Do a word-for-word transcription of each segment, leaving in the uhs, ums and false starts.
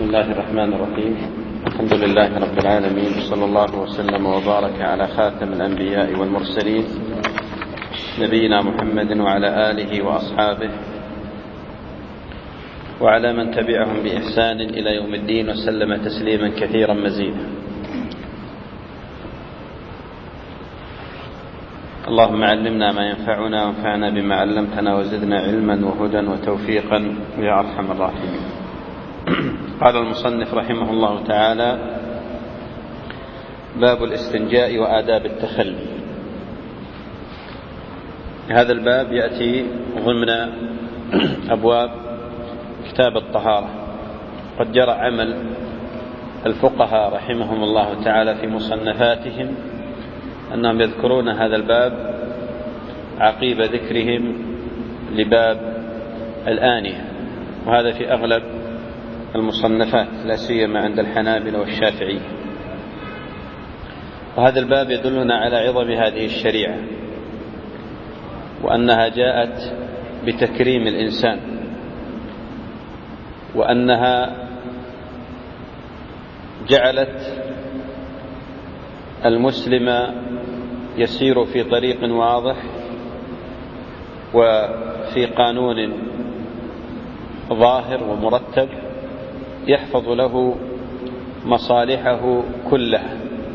الله الرحمن الرحيم. الحمد لله رب العالمين، صلى الله وسلم وبارك على خاتم الأنبياء والمرسلين نبينا محمد وعلى آله وأصحابه وعلى من تبعهم بإحسان إلى يوم الدين وسلم تسليما كثيرا مزيدا. اللهم علمنا ما ينفعنا وانفعنا بما علمتنا وزدنا علما وهدى وتوفيقا يا أرحم الراحمين. قال المصنف رحمه الله تعالى: باب الاستنجاء وآداب التخلي. هذا الباب يأتي ضمن أبواب كتاب الطهارة. قد جرى عمل الفقهاء رحمهم الله تعالى في مصنفاتهم أنهم يذكرون هذا الباب عقيب ذكرهم لباب الآنية، وهذا في أغلب المصنفات لا سيما عند الحنابلة والشافعية. وهذا الباب يدلنا على عظم هذه الشريعة وأنها جاءت بتكريم الإنسان، وأنها جعلت المسلم يسير في طريق واضح وفي قانون ظاهر ومرتب يحفظ له مصالحه كلها.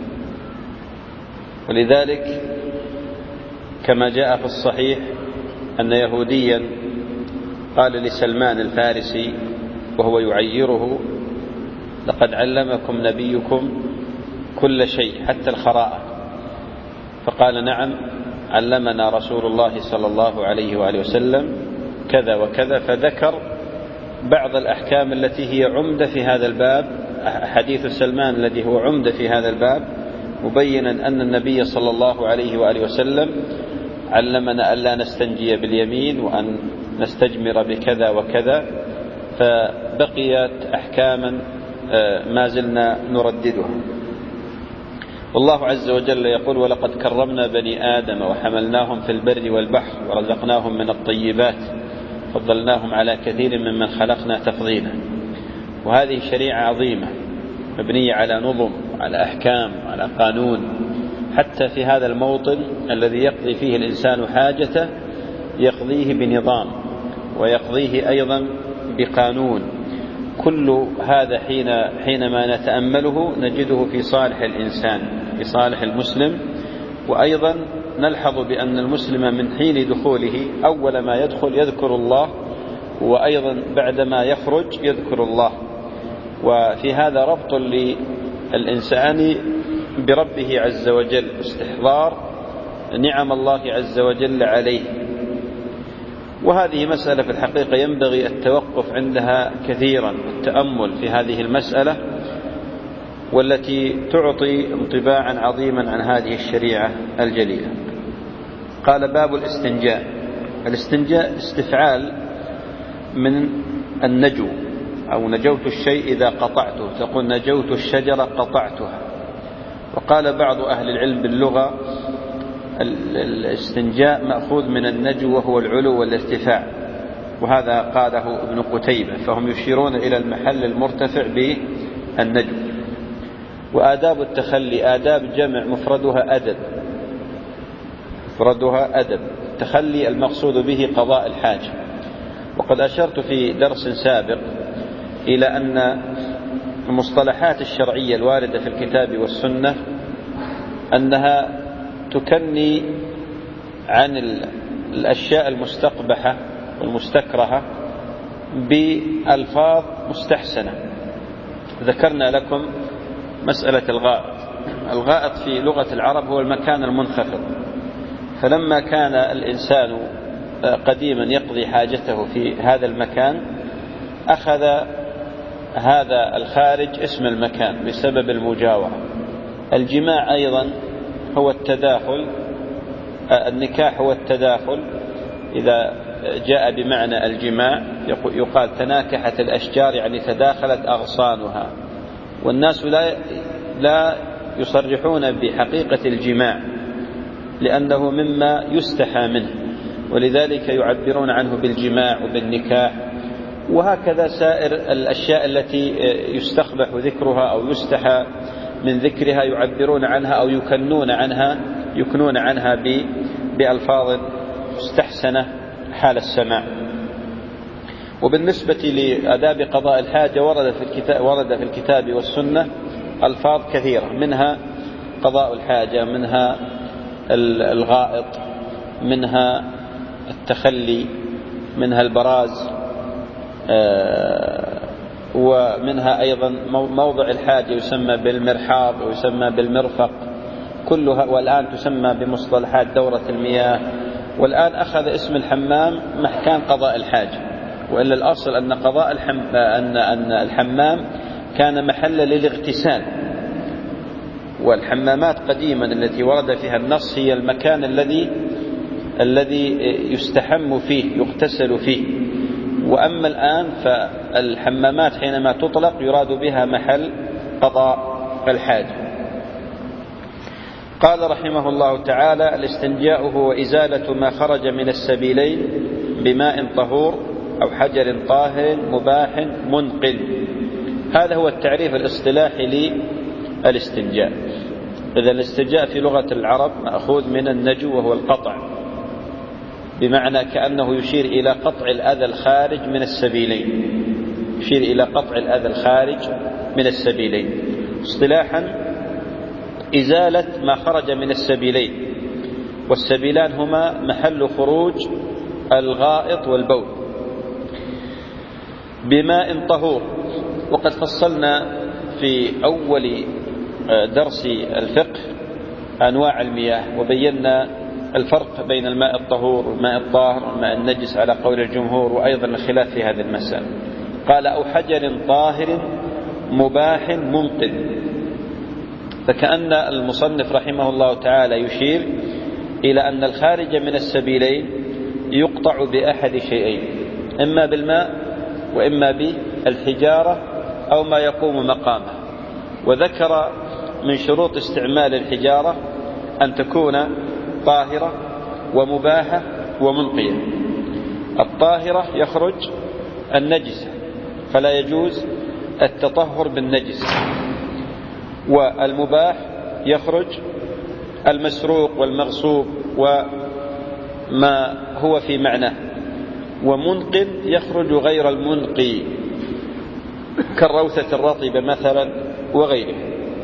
ولذلك كما جاء في الصحيح أن يهوديا قال لسلمان الفارسي وهو يعيره: لقد علمكم نبيكم كل شيء حتى الخراءة. فقال: نعم، علمنا رسول الله صلى الله عليه وآله وسلم كذا وكذا، فذكر بعض الأحكام التي هي عمدة في هذا الباب، حديث سلمان الذي هو عمدة في هذا الباب، مبينا أن النبي صلى الله عليه وآله وسلم علمنا ألا نستنجي باليمين وأن نستجمر بكذا وكذا، فبقيت أحكاما ما زلنا نرددها. والله عز وجل يقول: ولقد كرمنا بني آدم وحملناهم في البر والبحر ورزقناهم من الطيبات فضلناهم على كثير ممن خلقنا تفضيلا. وهذه شريعة عظيمة مبنية على نظم، على أحكام، على قانون. حتى في هذا الموطن الذي يقضي فيه الإنسان حاجته يقضيه بنظام ويقضيه أيضا بقانون. كل هذا حين حينما نتأمله نجده في صالح الإنسان، في صالح المسلم. وأيضا نلحظ بأن المسلم من حين دخوله أول ما يدخل يذكر الله، وأيضا بعدما يخرج يذكر الله. وفي هذا ربط للإنسان بربه عز وجل، استحضار نعم الله عز وجل عليه. وهذه مسألة في الحقيقة ينبغي التوقف عندها كثيرا والتأمل في هذه المسألة، والتي تعطي انطباعا عظيما عن هذه الشريعة الجليلة. قال: باب الاستنجاء. الاستنجاء استفعال من النجو، أو نجوت الشيء إذا قطعته، تقول نجوت الشجرة قطعتها. وقال بعض أهل العلم باللغة: الاستنجاء مأخوذ من النجو وهو العلو والارتفاع، وهذا قاله ابن قتيبة، فهم يشيرون إلى المحل المرتفع بالنجو. وآداب التخلي، آداب جمع مفردها أدب، مفردها أدب. التخلي المقصود به قضاء الحاجة. وقد أشرت في درس سابق إلى أن المصطلحات الشرعية الواردة في الكتاب والسنة أنها تكني عن الأشياء المستقبحة والمستكرهة بألفاظ مستحسنة. ذكرنا لكم مسألة الغائط. الغائط في لغة العرب هو المكان المنخفض، فلما كان الإنسان قديما يقضي حاجته في هذا المكان أخذ هذا الخارج اسم المكان بسبب المجاورة. الجماع أيضا هو التداخل، النكاح هو التداخل، إذا جاء بمعنى الجماع يقال تناكحت الأشجار، يعني تداخلت أغصانها. والناس لا لا يصرحون بحقيقة الجماع لأنه مما يستحى منه، ولذلك يعبرون عنه بالجماع وبالنكاح وهكذا سائر الأشياء التي يستقبح ذكرها أو يستحى من ذكرها يعبرون عنها أو يكنون عنها يكنون عنها بألفاظ مستحسنة حال السماع. وبالنسبة لآداب قضاء الحاجة ورد في الكتاب ورد في الكتاب والسنة ألفاظ كثيرة، منها قضاء الحاجة، منها الغائط، منها التخلي، منها البراز، ومنها أيضا موضع الحاجة يسمى بالمرحاض ويسمى بالمرفق كلها، والآن تسمى بمصطلحات دورة المياه، والآن أخذ اسم الحمام محكام قضاء الحاجة، وإلا الأصل أن قضاء الحم... أن... أن الحمام كان محلا للاغتسال. والحمامات قديما التي ورد فيها النص هي المكان الذي الذي يستحم فيه يغتسل فيه. وأما الآن فالحمامات حينما تطلق يراد بها محل قضاء الحاجة. قال رحمه الله تعالى: الاستنجاء هو إزالة ما خرج من السبيلين بماء طهور أو حجر طاهر مباح منقل. هذا هو التعريف الاصطلاحي للاستنجاء. إذا الاستنجاء في لغة العرب مأخوذ من النجو وهو القطع، بمعنى كأنه يشير إلى قطع الأذى الخارج من السبيلين، يشير إلى قطع الأذى الخارج من السبيلين. اصطلاحا إزالة ما خرج من السبيلين، والسبيلان هما محل خروج الغائط والبول بماء طهور. وقد فصلنا في أول درس الفقه أنواع المياه، وبينا الفرق بين الماء الطهور والماء الطاهر والماء النجس على قول الجمهور، وأيضا الخلاف في هذه المسألة. قال: أو حجر طاهر مباح منقل. فكأن المصنف رحمه الله تعالى يشير إلى أن الخارج من السبيلين يقطع بأحد شيئين، إما بالماء وإما بالحجارة أو ما يقوم مقامه. وذكر من شروط استعمال الحجارة أن تكون طاهرة ومباحة ومنقية. الطاهرة يخرج النجسة فلا يجوز التطهر بالنجس، والمباح يخرج المسروق والمغصوب وما هو في معناه، ومنقل يخرج غير المنقي كالروثة الرطبة مثلا وغيره.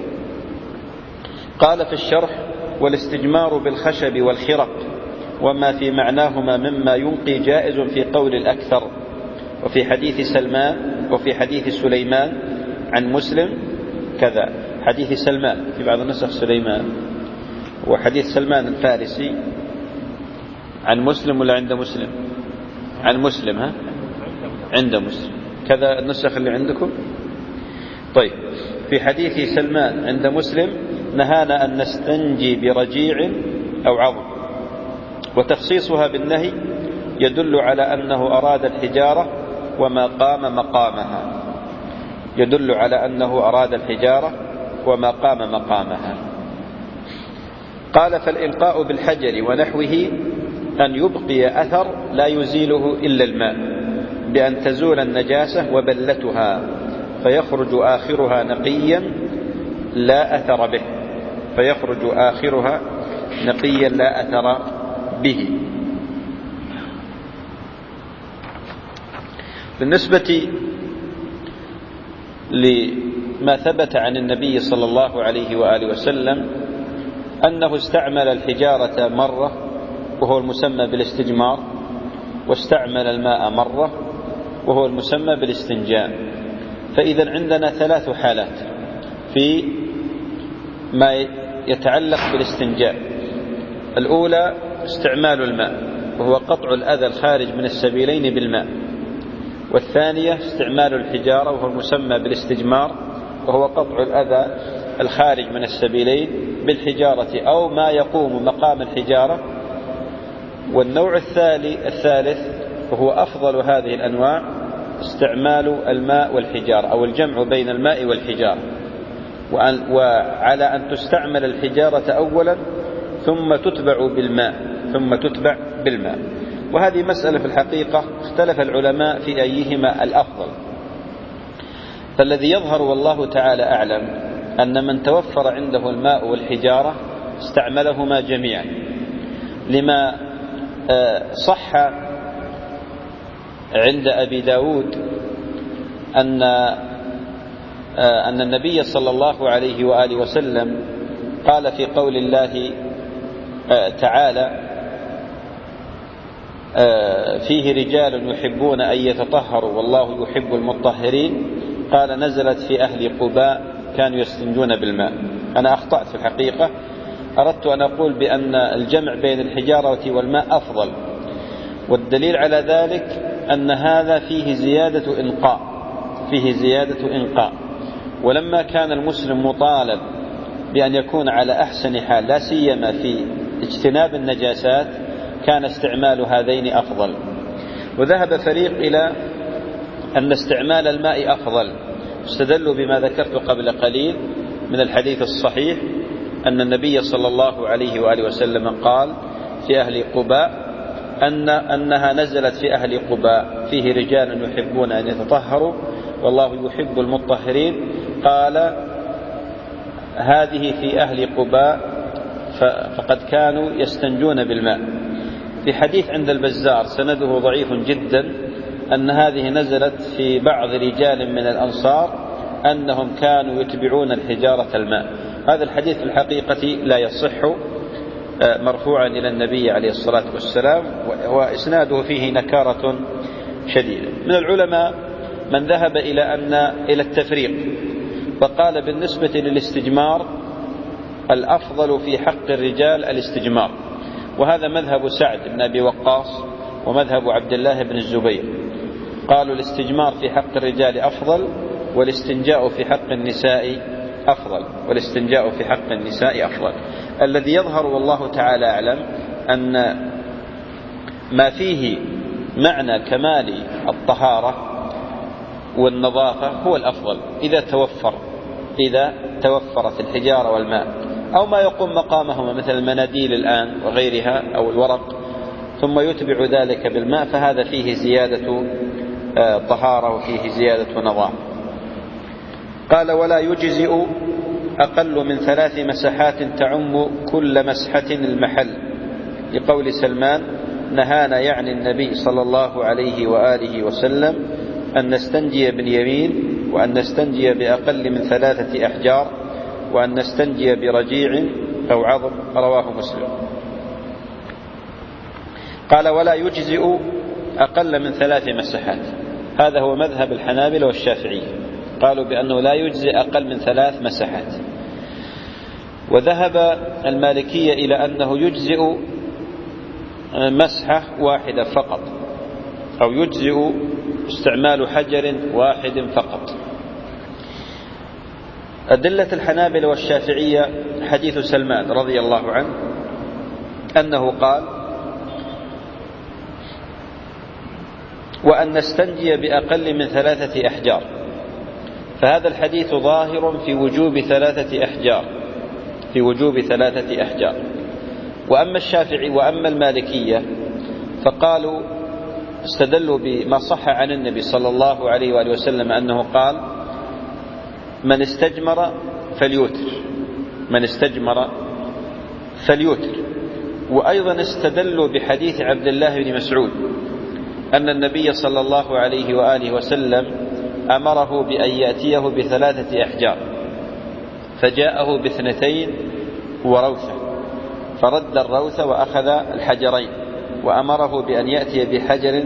قال في الشرح: والاستجمار بالخشب والخرق وما في معناهما مما ينقي جائز في قول الأكثر. وفي حديث سلمان وفي حديث سليمان عن مسلم كذا. حديث سلمان في بعض النسخ سليمان، وحديث سلمان الفارسي عن مسلم ولا عند مسلم؟ عن مسلم. ها عند مسلم كذا النسخ اللي عندكم. طيب، في حديث سلمان عند مسلم: نهانا أن نستنجي برجيع أو عظم. وتخصيصها بالنهي يدل على أنه أراد الحجارة وما قام مقامها، يدل على أنه أراد الحجارة وما قام مقامها. قال: فالإلقاء بالحجر ونحوه أن يبقي أثر لا يزيله إلا الماء بأن تزول النجاسة وبلتها فيخرج آخرها نقيا لا أثر به فيخرج آخرها نقيا لا أثر به. بالنسبة لما ثبت عن النبي صلى الله عليه وآله وسلم أنه استعمل الحجارة مرة وهو المسمى بالاستجمار، واستعمل الماء مرة وهو المسمى بالاستنجاء. فإذا عندنا ثلاث حالات في ما يتعلق بالاستنجاء. الأولى استعمال الماء وهو قطع الأذى الخارج من السبيلين بالماء، والثانية استعمال الحجارة وهو المسمى بالاستجمار وهو قطع الأذى الخارج من السبيلين بالحجارة أو ما يقوم مقام الحجارة. والنوع الثالث وهو أفضل هذه الأنواع استعمال الماء والحجارة أو الجمع بين الماء والحجارة، وعلى أن تستعمل الحجارة أولا ثم تتبع بالماء ثم تتبع بالماء. وهذه مسألة في الحقيقة اختلف العلماء في أيهما الأفضل، فالذي يظهر والله تعالى أعلم أن من توفر عنده الماء والحجارة استعملهما جميعا، لما صح عند أبي داود أن أن النبي صلى الله عليه وآله وسلم قال في قول الله تعالى فيه رجال يحبون أن يتطهروا والله يحب المطهرين، قال نزلت في أهل قباء كانوا يستنجون بالماء. أنا أخطأت في الحقيقة، أردت أن أقول بأن الجمع بين الحجارة والماء أفضل، والدليل على ذلك أن هذا فيه زيادة إنقاء فيه زيادة إنقاء ولما كان المسلم مطالب بأن يكون على أحسن حال لا سيما في اجتناب النجاسات كان استعمال هذين أفضل. وذهب فريق إلى أن استعمال الماء أفضل، استدلوا بما ذكرت قبل قليل من الحديث الصحيح أن النبي صلى الله عليه وآله وسلم قال في أهل قباء أن أنها نزلت في أهل قباء فيه رجال يحبون أن يتطهروا والله يحب المطهرين، قال هذه في أهل قباء فقد كانوا يستنجون بالماء. في حديث عند البزار سنده ضعيف جدا أن هذه نزلت في بعض رجال من الأنصار أنهم كانوا يتبعون الحجارة الماء. هذا الحديث في الحقيقة لا يصح مرفوعا إلى النبي عليه الصلاة والسلام، وإسناده فيه نكارة شديدة. من العلماء من ذهب إلى أن إلى التفريق، فقال بالنسبة للاستجمار الأفضل في حق الرجال الاستجمار، وهذا مذهب سعد بن أبي وقاص ومذهب عبد الله بن الزبير، قالوا الاستجمار في حق الرجال أفضل والاستنجاء في حق النساء أفضل والاستنجاء في حق النساء أفضل. الذي يظهر والله تعالى أعلم أن ما فيه معنى كمال الطهارة والنظافة هو الأفضل إذا توفر إذا توفرت الحجارة والماء أو ما يقوم مقامهما مثل المناديل الآن وغيرها أو الورق، ثم يتبع ذلك بالماء، فهذا فيه زيادة طهارة وفيه زيادة نظافة. قال ولا يجزئ أقل من ثلاث مسحات تعم كل مسحة المحل، لقول سلمان نهانا يعني النبي صلى الله عليه وآله وسلم أن نستنجي باليمين وأن نستنجي بأقل من ثلاثة أحجار وأن نستنجي برجيع أو عظم، رواه مسلم. قال ولا يجزئ أقل من ثلاث مسحات، هذا هو مذهب الحنابلة والشافعية، قالوا بأنه لا يجزئ أقل من ثلاث مسحات. وذهب المالكية إلى أنه يجزئ مسحة واحدة فقط، أو يجزئ استعمال حجر واحد فقط. أدلة الحنابلة والشافعية حديث سلمان رضي الله عنه أنه قال وأن نستنجي بأقل من ثلاثة أحجار، فهذا الحديث ظاهر في وجوب ثلاثة أحجار في وجوب ثلاثة أحجار. وأما الشافعي وأما المالكية فقالوا استدلوا بما صح عن النبي صلى الله عليه وآله وسلم أنه قال من استجمر فليوتر من استجمر فليوتر وأيضا استدلوا بحديث عبد الله بن مسعود أن النبي صلى الله عليه وآله وسلم أمره بأن يأتيه بثلاثة أحجار، فجاءه باثنتين وروثة، فرد الروث وأخذ الحجرين، وأمره بأن يأتي بحجر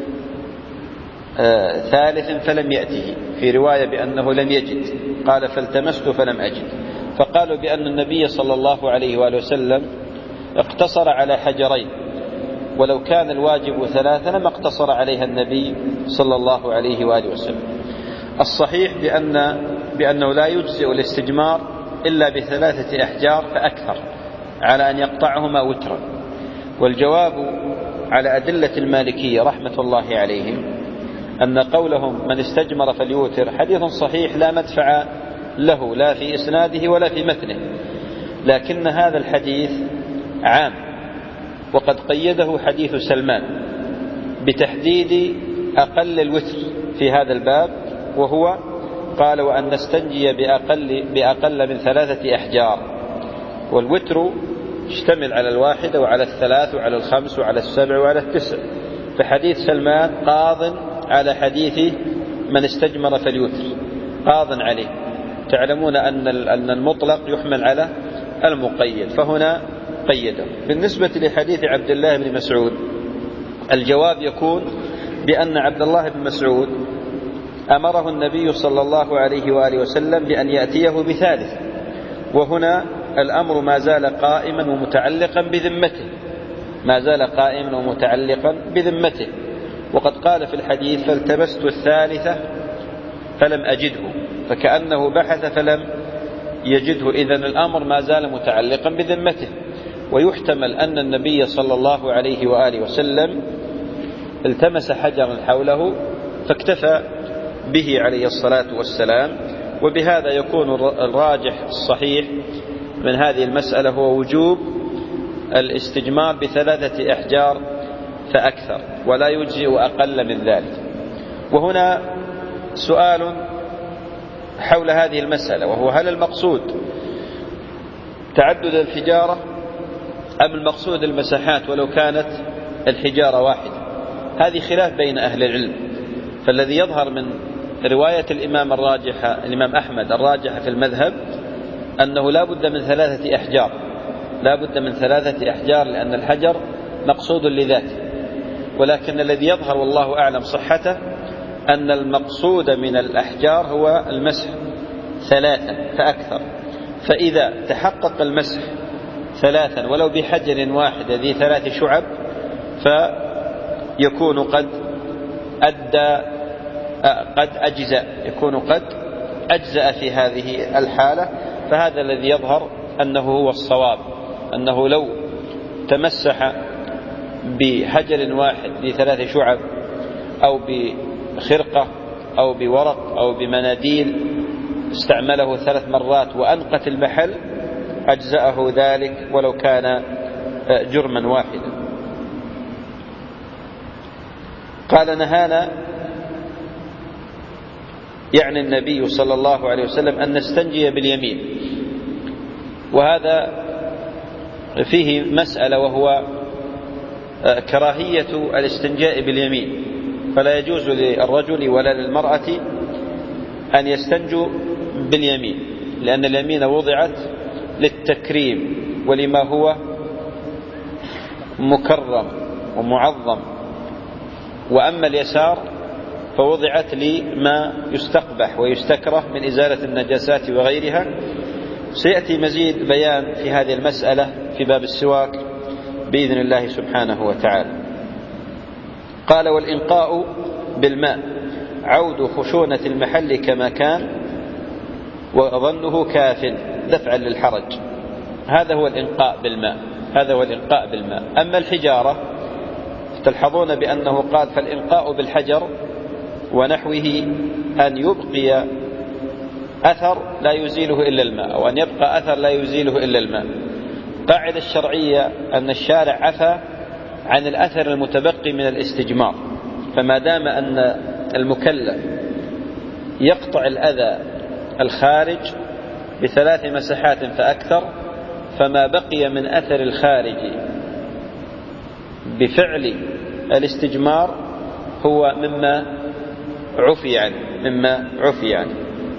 آه ثالث فلم يأته، في رواية بأنه لم يجد، قال فالتمست فلم أجد. فقالوا بأن النبي صلى الله عليه وآله وسلم اقتصر على حجرين، ولو كان الواجب ثلاثة لما اقتصر عليها النبي صلى الله عليه وآله وسلم. الصحيح بأن بأنه لا يجزئ الاستجمار إلا بثلاثة أحجار فأكثر على أن يقطعهما وترا. والجواب على أدلة المالكية رحمة الله عليهم أن قولهم من استجمر فليوتر حديث صحيح لا مدفع له لا في إسناده ولا في متنه، لكن هذا الحديث عام، وقد قيده حديث سلمان بتحديد أقل الوتر في هذا الباب، وهو قال وأن نستنجي بأقل, بأقل من ثلاثة أحجار. والوتر يشتمل على الواحدة وعلى الثلاث وعلى الخمس وعلى السبع وعلى التسع، فحديث سلمان قاض على حديث من استجمر فليوتر، قاض عليه. تعلمون أن المطلق يحمل على المقيد، فهنا قيده. بالنسبة لحديث عبد الله بن مسعود الجواب يكون بأن عبد الله بن مسعود أمره النبي صلى الله عليه وآله وسلم بأن يأتيه بثالث، وهنا الأمر ما زال قائما ومتعلقا بذمته، ما زال قائما ومتعلقا بذمته. وقد قال في الحديث فالتمست الثالثة فلم أجده، فكأنه بحث فلم يجده، إذن الأمر ما زال متعلقا بذمته. ويحتمل أن النبي صلى الله عليه وآله وسلم التمس حجرا حوله فاكتفى به عليه الصلاة والسلام. وبهذا يكون الراجح الصحيح من هذه المسألة هو وجوب الاستجمار بثلاثة أحجار فأكثر، ولا يجزئ أقل من ذلك. وهنا سؤال حول هذه المسألة، وهو هل المقصود تعدد الحجارة أم المقصود المساحات ولو كانت الحجارة واحدة؟ هذه خلاف بين أهل العلم. فالذي يظهر من رواية الإمام الراجحة الإمام أحمد الراجحة في المذهب أنه لا بد من ثلاثة أحجار، لا بد من ثلاثة أحجار لأن الحجر مقصود لذاته. ولكن الذي يظهر والله أعلم صحته أن المقصود من الأحجار هو المسح ثلاثا فأكثر. فإذا تحقق المسح ثلاثا ولو بحجر واحد ذي ثلاث شعب فيكون قد أدى قد أجزأ يكون قد أجزأ في هذه الحالة. فهذا الذي يظهر أنه هو الصواب، أنه لو تمسح بحجر واحد ذي ثلاث شعب أو بخرقة أو بورق أو بمناديل استعمله ثلاث مرات وأنقت المحل أجزأه ذلك ولو كان جرما واحدا. قال نهانا يعني النبي صلى الله عليه وسلم أن نستنجي باليمين، وهذا فيه مسألة وهو كراهية الاستنجاء باليمين. فلا يجوز للرجل ولا للمرأة أن يستنجوا باليمين، لأن اليمين وضعت للتكريم ولما هو مكرم ومعظم، وأما اليسار فوضعت لما يستقبح ويستكره من إزالة النجاسات وغيرها. سيأتي مزيد بيان في هذه المسألة في باب السواك بإذن الله سبحانه وتعالى. قال والإنقاء بالماء عود خشونة المحل كما كان وظنه كاف دفعا للحرج. هذا هو الإنقاء بالماء، هذا هو الإنقاء بالماء. أما الحجارة تلحظون بأنه قال فالإنقاء بالحجر ونحوه أن يبقي أثر لا يزيله إلا الماء، أو أن يبقى أثر لا يزيله إلا الماء. قاعدة الشرعية أن الشارع عفى عن الأثر المتبقي من الاستجمار، فما دام أن المكلف يقطع الأذى الخارج بثلاث مساحات فأكثر، فما بقي من أثر الخارج بفعل الاستجمار هو مما عفي عنه مما عفي عنه.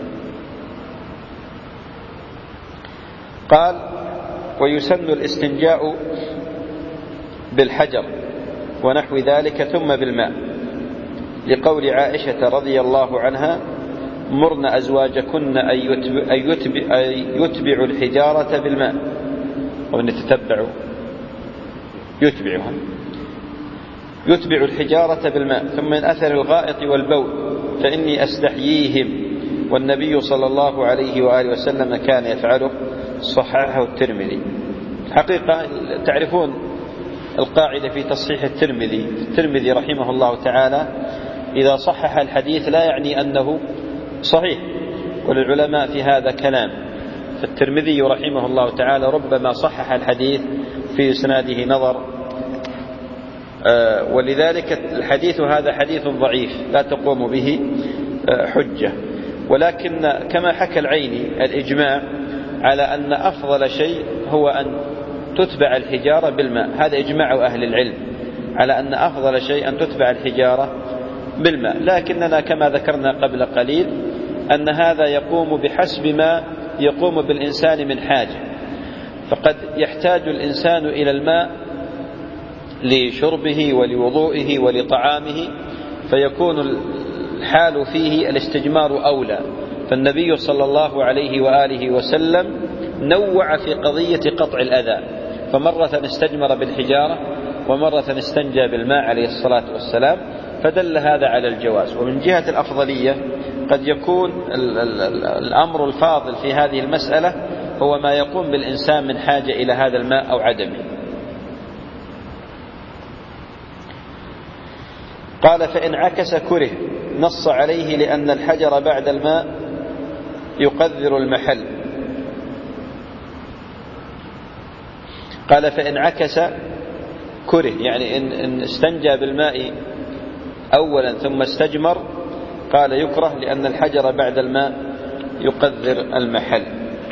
قال ويسن الاستنجاء بالحجر ونحو ذلك ثم بالماء، لقول عائشة رضي الله عنها مرن أزواجكن أن يتبع, يتبع الحجارة بالماء، وأن يتتبعوا يتبعها يتبع الحجارة بالماء ثم من أثر الغائط والبول فإني أستحييهم، والنبي صلى الله عليه وآله وسلم كان يفعله. صححه الترمذي. حقيقة تعرفون القاعدة في تصحيح الترمذي، الترمذي رحمه الله تعالى إذا صحح الحديث لا يعني أنه صحيح، وللعلماء في هذا كلام. فالترمذي رحمه الله تعالى ربما صحح الحديث في إسناده نظر ولذلك الحديث هذا حديث ضعيف لا تقوم به حجة. ولكن كما حكى العيني الإجماع على أن أفضل شيء هو أن تتبع الحجارة بالماء، هذا إجماع أهل العلم على أن أفضل شيء أن تتبع الحجارة بالماء. لكننا كما ذكرنا قبل قليل أن هذا يقوم بحسب ما يقوم بالإنسان من حاجة، فقد يحتاج الإنسان إلى الماء لشربه ولوضوئه ولطعامه، فيكون الحال فيه الاستجمار أولى. فالنبي صلى الله عليه وآله وسلم نوع في قضية قطع الأذى، فمرة استجمر بالحجارة ومرة استنجى بالماء عليه الصلاة والسلام، فدل هذا على الجواز. ومن جهة الأفضلية قد يكون الأمر الفاضل في هذه المسألة هو ما يقوم بالإنسان من حاجة إلى هذا الماء أو عدمه. قال فإن عكس كره، نص عليه لأن الحجر بعد الماء يقذر المحل. قال فإن عكس كره، يعني إن استنجى بالماء أولا ثم استجمر، قال يكره لأن الحجر بعد الماء يقذر المحل.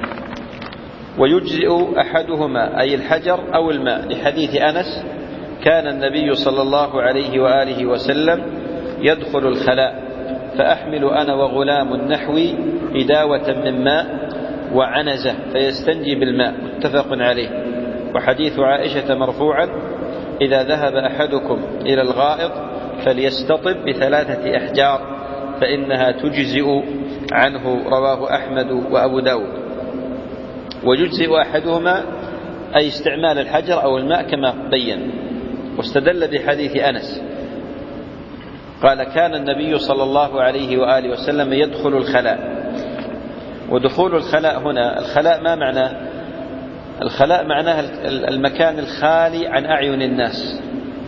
ويجزئ أحدهما أي الحجر أو الماء، لحديث أنس كان النبي صلى الله عليه وآله وسلم يدخل الخلاء فأحمل أنا وغلام نحوي إداوة من ماء وعنزة فيستنجي بالماء، متفق عليه. وحديث عائشة مرفوعا إذا ذهب أحدكم إلى الغائط فليستطب بثلاثة أحجار فإنها تجزئ عنه، رواه أحمد وأبو داود. ويجزئ أحدهما أي استعمال الحجر أو الماء كما بين. واستدل بحديث أنس قال كان النبي صلى الله عليه وآله وسلم يدخل الخلاء. ودخول الخلاء هنا، الخلاء ما معناه؟ الخلاء معناه المكان الخالي عن أعين الناس،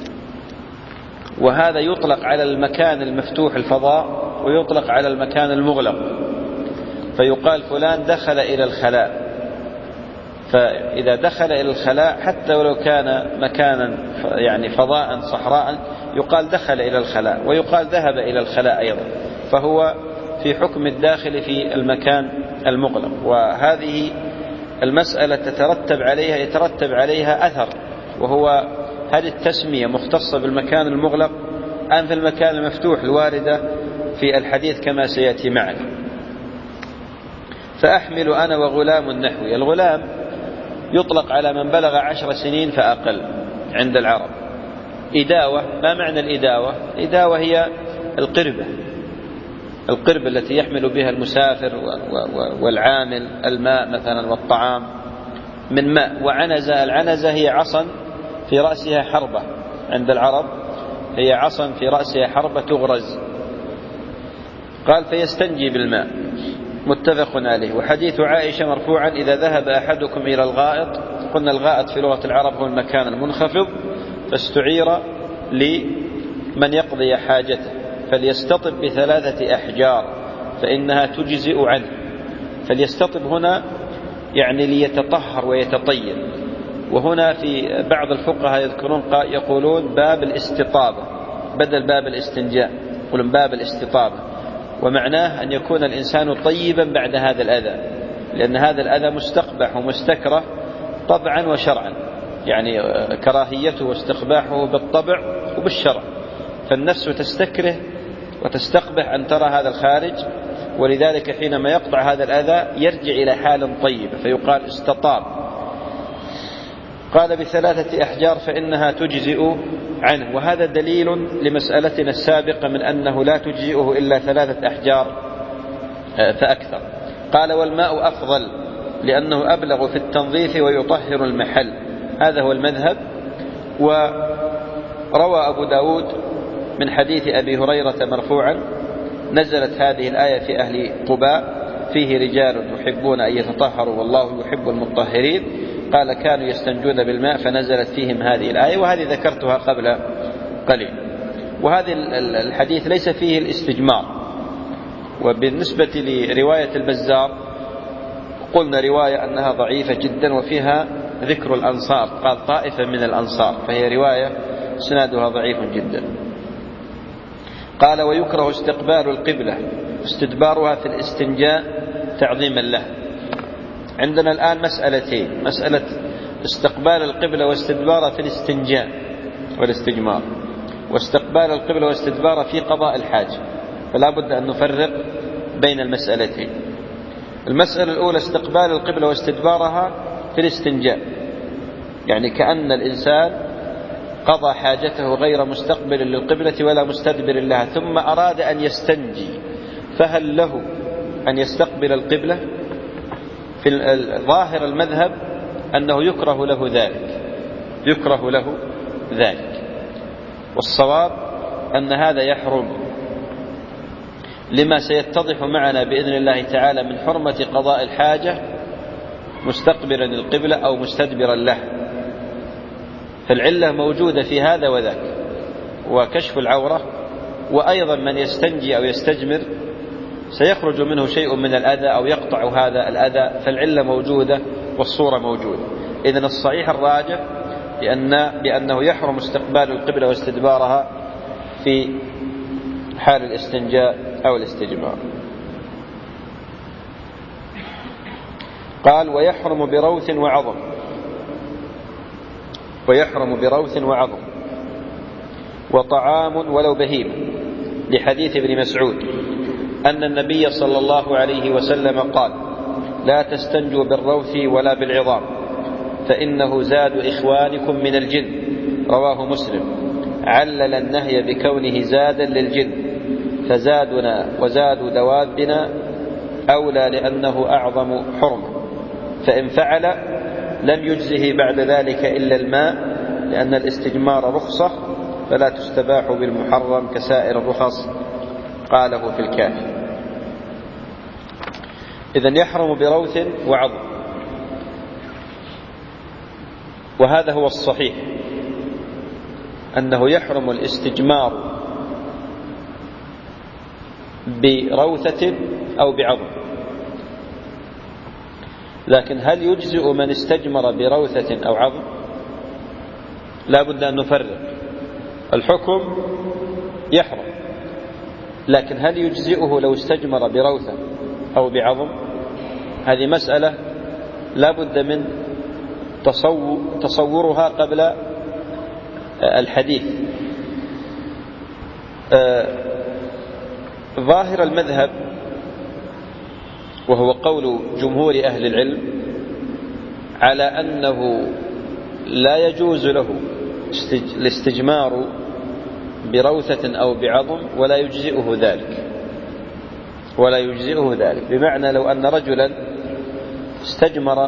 وهذا يطلق على المكان المفتوح الفضاء ويطلق على المكان المغلق، فيقال فلان دخل إلى الخلاء. فإذا دخل إلى الخلاء حتى ولو كان مكانا يعني فضاء صحراء يقال دخل إلى الخلاء، ويقال ذهب إلى الخلاء أيضا، فهو في حكم الداخل في المكان المغلق. وهذه المسألة تترتب عليها يترتب عليها أثر، وهو هل التسمية مختصة بالمكان المغلق أم في المكان المفتوح الواردة في الحديث كما سيأتي معنا. فأحمل أنا وغلام نحوي، الغلام يطلق على من بلغ عشر سنين فأقل عند العرب. إداوة، ما معنى الإداوة؟ الإداوة هي القربة، القربة التي يحمل بها المسافر والعامل الماء مثلا والطعام من ماء. وعنزة، العنزة هي عصا في رأسها حربة عند العرب، هي عصا في رأسها حربة تغرز. قال فيستنجي بالماء، متفق عليه. وحديث عائشة مرفوعا إذا ذهب أحدكم إلى الغائط، قلنا الغائط في لغة العرب هو المكان المنخفض، فاستعير لمن يقضي حاجته، فليستطب بثلاثة أحجار فإنها تجزئ عنه. فليستطب هنا يعني ليتطهر ويتطيب. وهنا في بعض الفقهاء يذكرون يقولون باب الاستطابة بدل باب الاستنجاء، يقولون باب الاستطابة، ومعناه أن يكون الإنسان طيبا بعد هذا الأذى، لأن هذا الأذى مستقبح ومستكره طبعا وشرعا، يعني كراهيته واستقباحه بالطبع وبالشرع. فالنفس تستكره وتستقبح أن ترى هذا الخارج، ولذلك حينما يقطع هذا الأذى يرجع إلى حال طيبة فيقال استطاب. قال بثلاثة أحجار فإنها تجزئ عنه، وهذا دليل لمسألتنا السابقة من أنه لا تجزئه إلا ثلاثة أحجار فأكثر. قال والماء أفضل لأنه أبلغ في التنظيف ويطهر المحل، هذا هو المذهب. وروى أبو داود من حديث أبي هريرة مرفوعا نزلت هذه الآية في أهل قباء فيه رجال يحبون أن يتطهروا والله يحب المطهرين، قال كانوا يستنجون بالماء فنزلت فيهم هذه الآية، وهذه ذكرتها قبل قليل. وهذا الحديث ليس فيه الاستجمار. وبالنسبة لرواية البزار قلنا رواية أنها ضعيفة جدا وفيها ذكر الأنصار، قال طائفة من الأنصار، فهي رواية وإسنادها ضعيف جدا. قال ويكره استقبال القبلة واستدبارها في الاستنجاء تعظيما له. عندنا الآن مسألتين: مسألة استقبال القبلة واستدبارها في الاستنجاء والاستجمار، واستقبال القبلة واستدبارها في قضاء الحاجة، فلا بد أن نفرق بين المسألتين. المسألة الأولى استقبال القبلة واستدبارها في الاستنجاء، يعني كأن الإنسان قضى حاجته غير مستقبل للقبلة ولا مستدبر لها، ثم أراد أن يستنجي، فهل له أن يستقبل القبلة؟ في ظاهر المذهب أنه يكره له ذلك، يكره له ذلك، والصواب أن هذا يحرم لما سيتضح معنا بإذن الله تعالى من حرمة قضاء الحاجة مستقبلا القبلة أو مستدبرا له. فالعلة موجودة في هذا وذاك، وكشف العورة، وأيضا من يستنجي أو يستجمر سيخرج منه شيء من الأذى أو يقطع هذا الأذى، فالعلة موجودة والصورة موجودة. إذن الصحيح الراجح بأن بأنه يحرم استقبال القبلة واستدبارها في حال الاستنجاء أو الاستجمار. قال ويحرم بروث وعظم، ويحرم بروث وعظم وطعام ولو بهيمة، لحديث ابن مسعود أن النبي صلى الله عليه وسلم قال لا تستنجوا بالروث ولا بالعظام فإنه زاد إخوانكم من الجن، رواه مسلم. علل النهي بكونه زادا للجن، فزادنا وزاد دوابنا أولى لأنه أعظم حرمة، فإن فعل لم يجزه بعد ذلك إلا الماء، لأن الاستجمار رخصة فلا تستباح بالمحرم كسائر الرخص، قاله في الكافي. إذن يحرم بروث وعظم، وهذا هو الصحيح أنه يحرم الاستجمار بروثة أو بعظم. لكن هل يجزئ من استجمر بروثة أو عظم؟ لا بد أن نفرق. الحكم يحرم، لكن هل يجزئه لو استجمر بروثة أو بعظم؟ هذه مسألة لا بد من تصورها قبل الحديث. ظاهر المذهب وهو قول جمهور أهل العلم على أنه لا يجوز له الاستجمار بروثة أو بعظم ولا يجزئه ذلك، ولا يجزئه ذلك بمعنى لو أن رجلا استجمر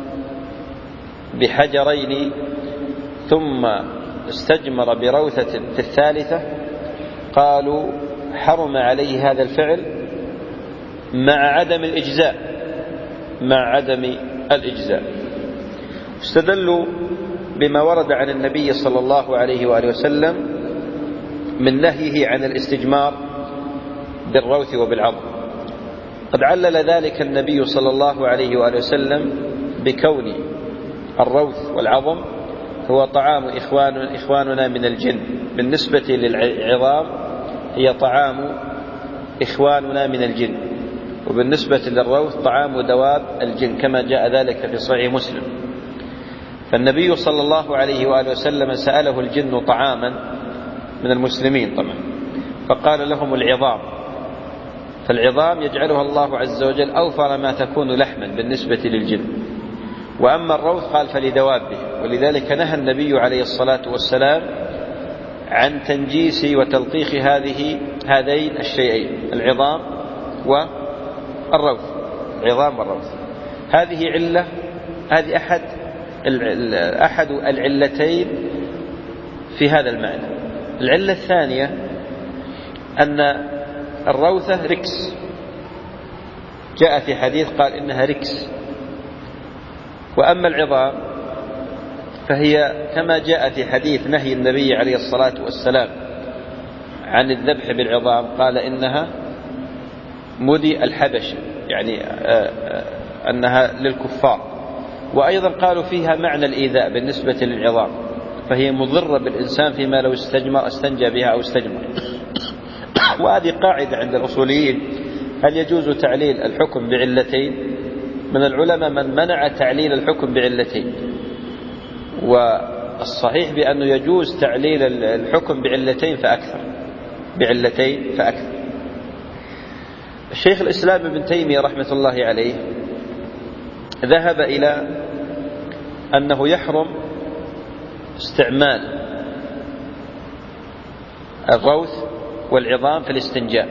بحجرين ثم استجمر بروثة في الثالثة، قالوا حرم عليه هذا الفعل مع عدم الإجزاء، مع عدم الإجزاء. استدلوا بما ورد عن النبي صلى الله عليه وآله وسلم من نهيه عن الاستجمار بالروث وبالعظم. قد علل ذلك النبي صلى الله عليه وآله وسلم بكون الروث والعظم هو طعام إخوان إخواننا من الجن، بالنسبة للعظام هي طعام إخواننا من الجن، وبالنسبة للروث طعام دواب الجن، كما جاء ذلك في صحيح مسلم. فالنبي صلى الله عليه وآله وسلم سأله الجن طعاما من المسلمين طبعا، فقال لهم العظام، فالعظام يجعلها الله عز وجل أوفر ما تكون لحما بالنسبة للجن، وأما الروث قال فلدوابه، ولذلك نهى النبي عليه الصلاة والسلام عن تنجيس وتلطيخ هذه هذين الشيئين، العظام والروث، العظام والروث. هذه علة، هذه أحد أحد العلتين في هذا المعنى. العلة الثانية أن الروثة ركس، جاء في حديث قال إنها ركس، وأما العظام فهي كما جاء في حديث نهي النبي عليه الصلاة والسلام عن الذبح بالعظام، قال إنها مدي الحبش، يعني أنها للكفار. وأيضا قالوا فيها معنى الإيذاء بالنسبة للعظام، فهي مضرة بالإنسان فيما لو استجمر استنجى بها أو استجمر. وهذه قاعدة عند الأصوليين: هل يجوز تعليل الحكم بعلتين؟ من العلماء من منع تعليل الحكم بعلتين، والصحيح بأنه يجوز تعليل الحكم بعلتين فأكثر بعلتين فأكثر. الشيخ الإسلام ابن تيمية رحمة الله عليه ذهب إلى أنه يحرم استعمال الروث والعظام في الاستنجاء،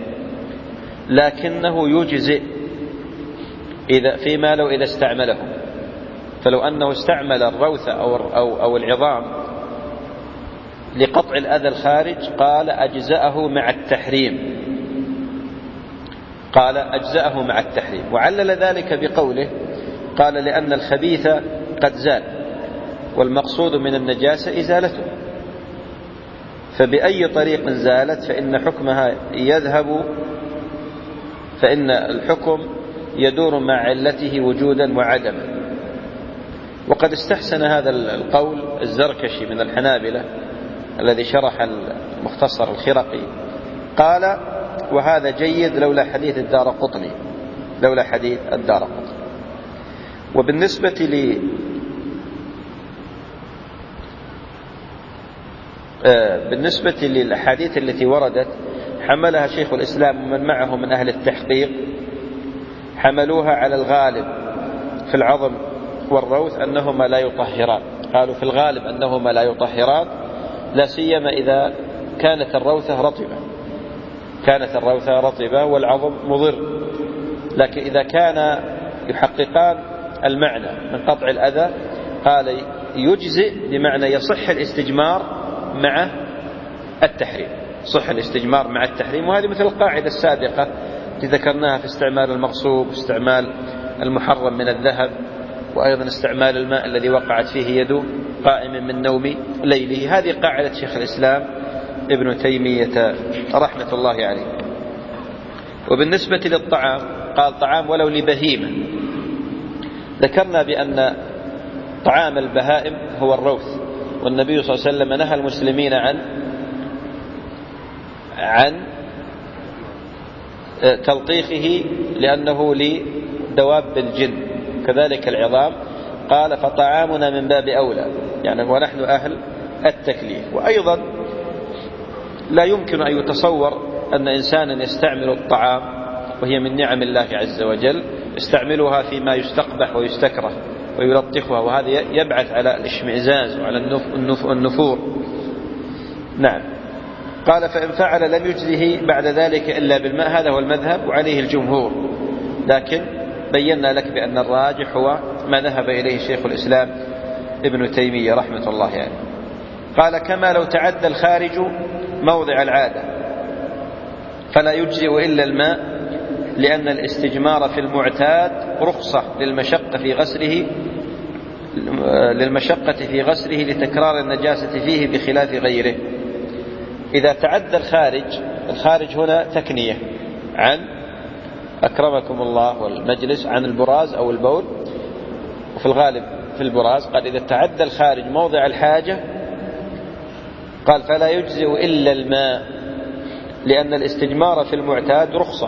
لكنه يجزئ إذا فيما لو إذا استعمله. فلو أنه استعمل الروث أو, أو, أو العظام لقطع الأذى الخارج قال أجزأه مع التحريم قال أجزأه مع التحريم وعلل ذلك بقوله: قال لأن الخبيث قد زال والمقصود من النجاسة إزالته، فبأي طريق زالت فإن حكمها يذهب فإن الحكم يدور مع علته وجودا وعدما. وقد استحسن هذا القول الزركشي من الحنابلة الذي شرح المختصر الخرقي، قال: وهذا جيد لولا حديث الدارقطني لولا حديث الدارقطني. وبالنسبة لي بالنسبة للأحاديث التي وردت حملها شيخ الإسلام ومن معه من أهل التحقيق، حملوها على الغالب في العظم والروث أنهما لا يطهران. قالوا في الغالب أنهما لا يطهران، لا سيما إذا كانت الروثة رطبة كانت الروثة رطبة والعظم مضر. لكن إذا كان يحققان المعنى من قطع الأذى قال يجزئ، بمعنى يصح الاستجمار مع التحريم صح الاستجمار مع التحريم. وهذه مثل القاعدة السابقة التي ذكرناها في استعمال المغصوب واستعمال المحرم من الذهب، وأيضا استعمال الماء الذي وقعت فيه يده قائم من نوم ليله. هذه قاعدة شيخ الإسلام ابن تيمية رحمة الله عليه. وبالنسبة للطعام قال: طعام ولو لبهيمة. ذكرنا بأن طعام البهائم هو الروث، والنبي صلى الله عليه وسلم نهى المسلمين عن عن تلطيخه لأنه لدواب الجن. كذلك العظام قال: فطعامنا من باب أولى، يعني ونحن أهل التكليف. وأيضا لا يمكن أن يتصور أن إنسانا يستعمل الطعام وهي من نعم الله عز وجل يستعملها فيما يستقبح ويستكره ويلطخها، وهذا يبعث على الاشمئزاز وعلى النفور. نعم. قال: فإن فعل لم يجزه بعد ذلك إلا بالماء. هذا هو المذهب وعليه الجمهور، لكن بينا لك بأن الراجح هو ما ذهب إليه شيخ الإسلام ابن تيمية رحمة الله عليه. يعني. قال: كما لو تعدى الخارج موضع العادة فلا يجزئ إلا الماء، لأن الاستجمار في المعتاد رخصة للمشقة في غسله للمشقة في غسله لتكرار النجاسة فيه بخلاف غيره. إذا تعدى الخارج الخارج هنا تكنية عن أكرمكم الله والمجلس عن البراز أو البول، وفي الغالب في البراز. قال: إذا تعدى الخارج موضع الحاجة قال فلا يجزئ إلا الماء، لأن الاستجمار في المعتاد رخصة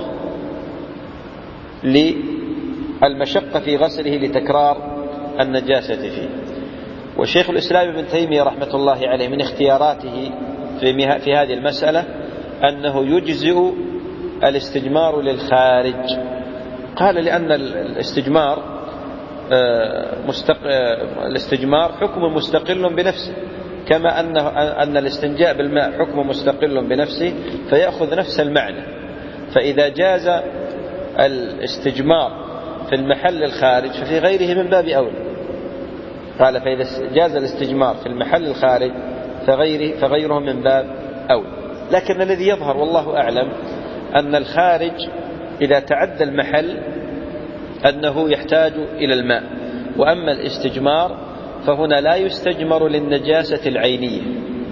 للمشقة في غسله لتكرار النجاسة فيه. وشيخ الإسلام ابن تيمية رحمة الله عليه من اختياراته في هذه المسألة أنه يجزئ الاستجمار للخارج. قال: لأن الاستجمار مستق... الاستجمار حكم مستقل بنفسه، كما أن أن الاستنجاء بالماء حكم مستقل بنفسه فيأخذ نفس المعنى. فإذا جاز الاستجمار في المحل الخارج ففي غيره من باب أولى. قال: فإذا جاز الاستجمار في المحل الخارج فغيره فغيره من باب أولى. لكن الذي يظهر والله أعلم أن الخارج إذا تعدى المحل أنه يحتاج إلى الماء، وأما الاستجمار فهنا لا يستجمر للنجاسة العينية،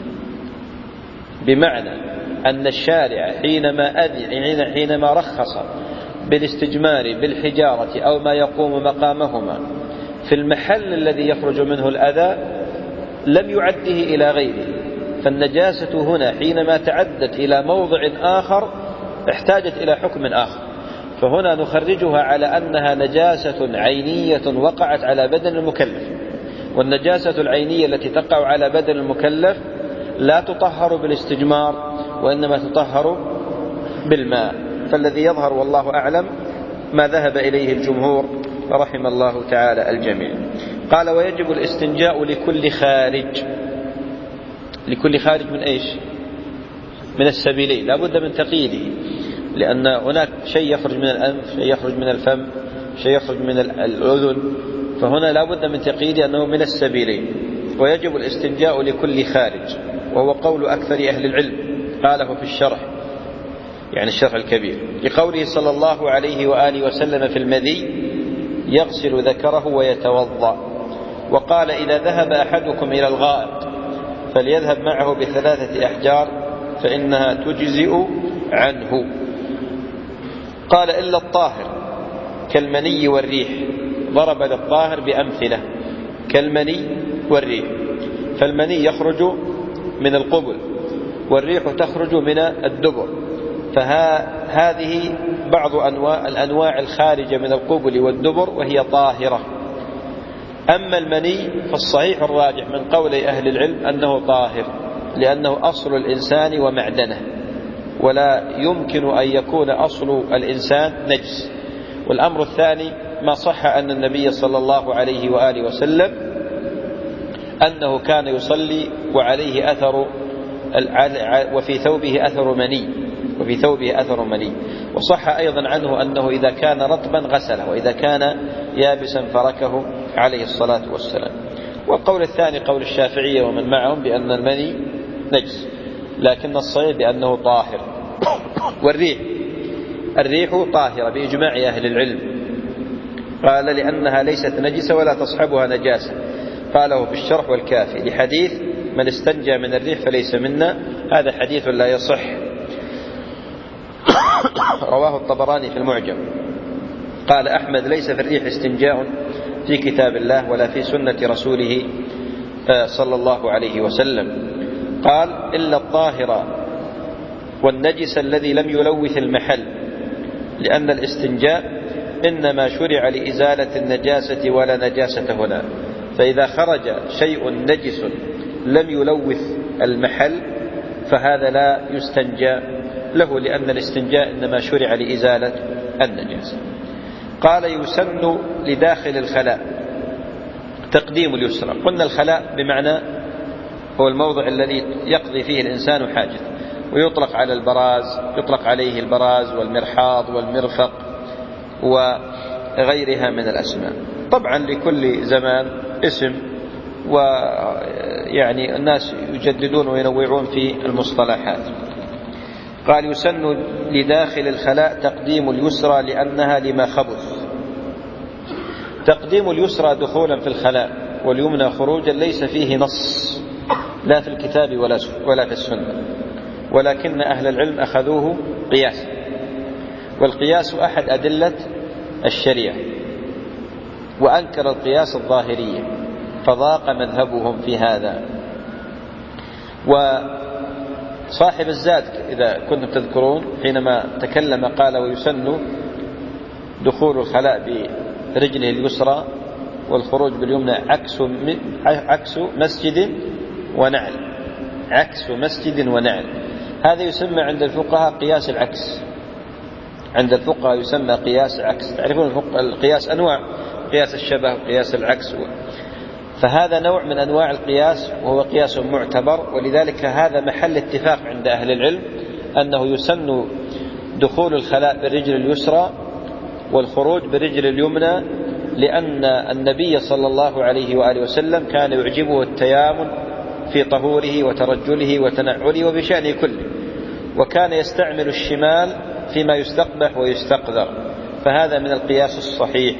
بمعنى أن الشارع حينما أذن حينما رخص بالاستجمار بالحجارة أو ما يقوم مقامهما في المحل الذي يخرج منه الأذى لم يعده إلى غيره، فالنجاسة هنا حينما تعدت إلى موضع آخر احتاجت إلى حكم آخر، فهنا نخرجها على أنها نجاسة عينية وقعت على بدن المكلف. والنجاسة العينية التي تقع على بدن المكلف لا تطهر بالاستجمار وإنما تطهر بالماء. فالذي يظهر والله أعلم ما ذهب إليه الجمهور رحم الله تعالى الجميع. قال ويجب الاستنجاء لكل خارج. لكل خارج من إيش؟ من السبيلين، لا بد من تقييده، لأن هناك شيء يخرج من الأنف، شيء يخرج من الفم، شيء يخرج من الأذن، فهنا لا بد من تقييده أنه من السبيلين. ويجب الاستنجاء لكل خارج، وهو قول أكثر أهل العلم، قاله في الشرح يعني الشرح الكبير، لقوله صلى الله عليه وآله وسلم في المذي يغسل ذكره ويتوضأ. وقال إذا ذهب أحدكم إلى الغائط فليذهب معه بثلاثة أحجار فإنها تجزئ عنه. قال إلا الطاهر كالمني والريح، ضرب للطاهر بأمثلة كالمني والريح، فالمني يخرج من القبل والريح تخرج من الدبر، فهذه بعض أنواع الأنواع الخارجة من القبل والدبر وهي طاهرة. أما المني فالصحيح الراجح من قول أهل العلم أنه طاهر، لأنه أصل الإنسان ومعدنه، ولا يمكن أن يكون أصل الإنسان نجس. والأمر الثاني ما صح أن النبي صلى الله عليه وآله وسلم أنه كان يصلي وعليه أثر وفي ثوبه أثر مني وفي ثوبه أثر مني وصح أيضا عنه أنه إذا كان رطبا غسله وإذا كان يابسا فركه عليه الصلاة والسلام. والقول الثاني قول الشافعية ومن معهم بأن المني نجس، لكن الصحيح بأنه طاهر. والريح الريح طاهرة بإجماع أهل العلم، قال لأنها ليست نجسة ولا تصحبها نجاسة، قاله في الشرح والكافي لحديث من استنجى من الريح فليس منا، هذا حديث لا يصح، رواه الطبراني في المعجم. قال أحمد ليس في الريح استنجاء في كتاب الله ولا في سنة رسوله صلى الله عليه وسلم. قال إلا الطاهر والنجس الذي لم يلوث المحل، لأن الاستنجاء إنما شرع لإزالة النجاسة ولا نجاسة هنا، فإذا خرج شيء نجس لم يلوث المحل فهذا لا يستنجى له، لأن الاستنجاء إنما شرع لإزالة النجاسة. قال يسن لداخل الخلاء تقديم اليسرى. قلنا الخلاء بمعنى هو الموضع الذي يقضي فيه الإنسان حاجة، ويطلق على البراز، يطلق عليه البراز والمرحاض والمرفق وغيرها من الأسماء. طبعا لكل زمان اسم، ويعني الناس يجددون وينوعون في المصطلحات. قال يسن لداخل الخلاء تقديم اليسرى لأنها لما خبث. تقديم اليسرى دخولا في الخلاء واليمنى خروجا ليس فيه نص لا في الكتاب ولا في السنة، ولكن أهل العلم أخذوه قياسا، والقياس أحد أدلة الشريعة، وأنكر القياس الظاهرية فضاق مذهبهم في هذا. وصاحب الزاد إذا كنتم تذكرون حينما تكلم قال ويسن دخول الخلاء برجله اليسرى والخروج باليمنى عكس عكس مسجد ونعل، عكس مسجد ونعل. هذا يسمى عند الفقهاء قياس العكس، عند الفقهاء يسمى قياس عكس. تعرفون القياس أنواع، قياس الشبه وقياس العكس، فهذا نوع من أنواع القياس وهو قياس معتبر، ولذلك هذا محل اتفاق عند أهل العلم أنه يسن دخول الخلاء بالرجل اليسرى والخروج بالرجل اليمنى، لأن النبي صلى الله عليه وآله وسلم كان يعجبه التيامن في طهوره وترجله وتنعله وبشأنه كله، وكان يستعمل الشمال فيما يستقبح ويستقذر، فهذا من القياس الصحيح.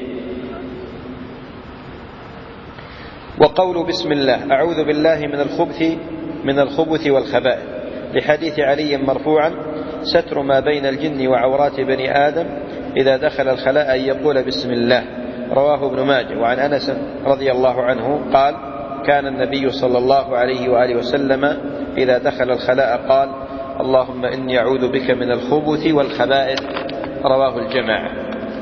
وقول بسم الله أعوذ بالله من الخبث من الخبث والخبائث، لحديث علي مرفوعا ستر ما بين الجن وعورات بني آدم إذا دخل الخلاء أن يقول بسم الله، رواه ابن ماجه. وعن أنس رضي الله عنه قال كان النبي صلى الله عليه وآله وسلم إذا دخل الخلاء قال اللهم إني أعوذ بك من الخبث والخبائث، رواه الجماعة.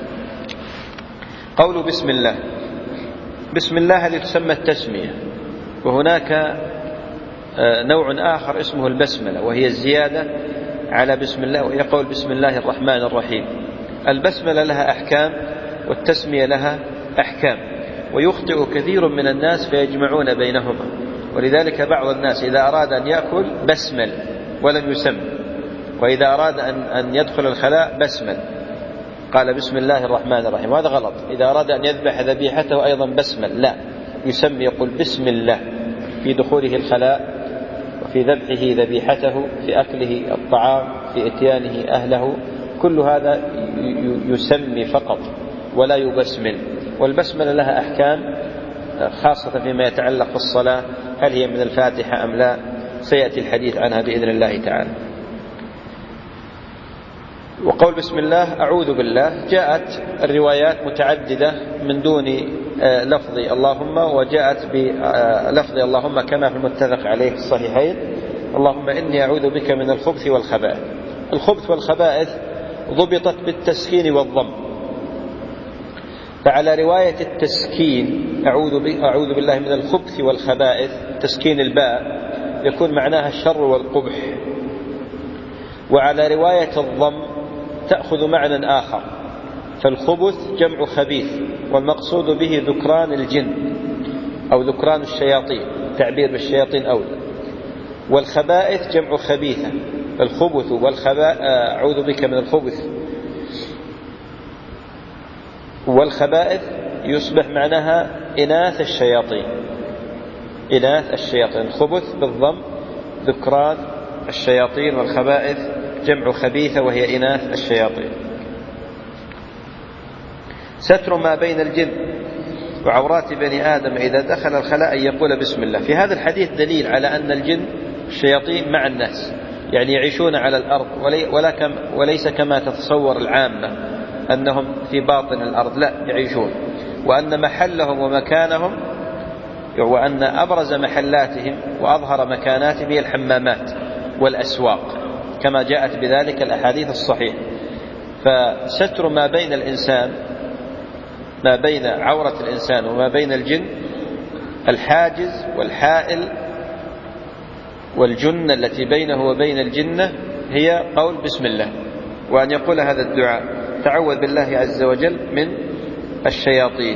قول بسم الله. بسم الله هذه تسمى التسمية، وهناك نوع آخر اسمه البسملة، وهي الزيادة على بسم الله، وهي قول بسم الله الرحمن الرحيم. البسملة لها أحكام والتسمية لها أحكام، ويخطئ كثير من الناس فيجمعون بينهما، ولذلك بعض الناس إذا أراد أن يأكل بسمل ولم يسم، وإذا أراد أن يدخل الخلاء بسمل قال بسم الله الرحمن الرحيم، وهذا غلط. إذا أراد أن يذبح ذبيحته أيضا بسمل، لا، يسمي يقول بسم الله في دخوله الخلاء وفي ذبحه ذبيحته، في أكله الطعام، في إتيانه أهله، كل هذا يسمي فقط ولا يبسمل. والبسملة لها أحكام خاصة فيما يتعلق بالصلاة، هل هي من الفاتحة أم لا، سيأتي الحديث عنها بإذن الله تعالى. وقول بسم الله أعوذ بالله جاءت الروايات متعددة من دون لفظ اللهم، وجاءت بلفظ اللهم كما في المتفق عليه في الصحيحين، اللهم إني أعوذ بك من الخبث والخبائث. الخبث والخبائث ضبطت بالتسكين والضم، فعلى رواية التسكين أعوذ, أعوذ بالله من الخبث والخبائث تسكين الباء يكون معناها الشر والقبح، وعلى رواية الضم تأخذ معنى آخر، فالخبث جمع خبيث، والمقصود به ذكران الجن أو ذكران الشياطين، تعبير بالشياطين أولى، والخبائث جمع خبيثة، الخبث والخبائث أعوذ بك من الخبث والخبائث يصبح معناها إناث الشياطين، إناث الشياطين، الخبث بالضم ذكران الشياطين، والخبائث جمع خبيثة وهي إناث الشياطين. ستر ما بين الجن وعورات بني آدم إذا دخل الخلاء أن يقول بسم الله. في هذا الحديث دليل على أن الجن الشياطين مع الناس، يعني يعيشون على الأرض، وليس كما تتصور العامة أنهم في باطن الأرض، لا، يعيشون، وأن محلهم ومكانهم، وأن أبرز محلاتهم وأظهر مكاناتهم هي الحمامات والأسواق، كما جاءت بذلك الأحاديث الصحيحة. فستر ما بين الإنسان، ما بين عورة الإنسان وما بين الجن، الحاجز والحائل والجنة التي بينه وبين الجنة هي قول بسم الله، وأن يقول هذا الدعاء تعوذ بالله عز وجل من الشياطين.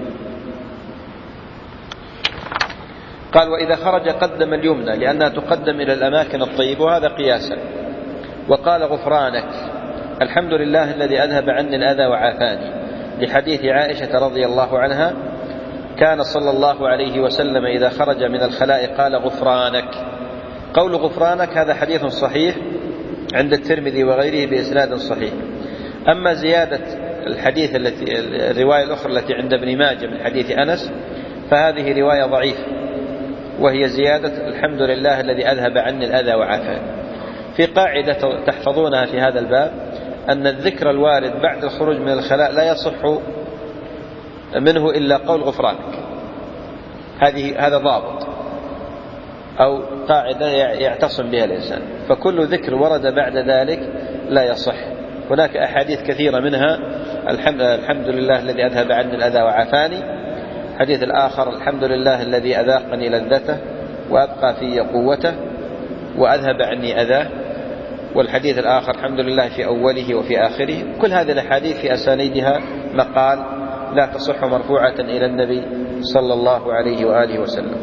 قال وإذا خرج قدم اليمنى لأنها تقدم إلى الأماكن الطيبة، وهذا قياسا. وقال غفرانك الحمد لله الذي أذهب عني الأذى وعافاني، لحديث عائشة رضي الله عنها كان صلى الله عليه وسلم إذا خرج من الخلاء قال غفرانك. قول غفرانك هذا حديث صحيح عند الترمذي وغيره بإسناد صحيح. أما زيادة الحديث التي الرواية الأخرى التي عند ابن ماجه من حديث أنس فهذه رواية ضعيفة، وهي زيادة الحمد لله الذي أذهب عني الأذى وعافاني. في قاعدة تحفظونها في هذا الباب أن الذكر الوارد بعد الخروج من الخلاء لا يصح منه إلا قول غفرانك، هذه هذا ضابط أو قاعدة يعتصم بها الإنسان، فكل ذكر ورد بعد ذلك لا يصح. هناك أحاديث كثيرة منها الحمد لله الذي أذهب عني الأذى وعافاني، الحديث الآخر الحمد لله الذي أذاقني لذته وأبقى في قوته وأذهب عني أذاه، والحديث الآخر الحمد لله في أوله وفي آخره. كل هذه الأحاديث في أسانيدها مقال لا تصح مرفوعة إلى النبي صلى الله عليه وآله وسلم.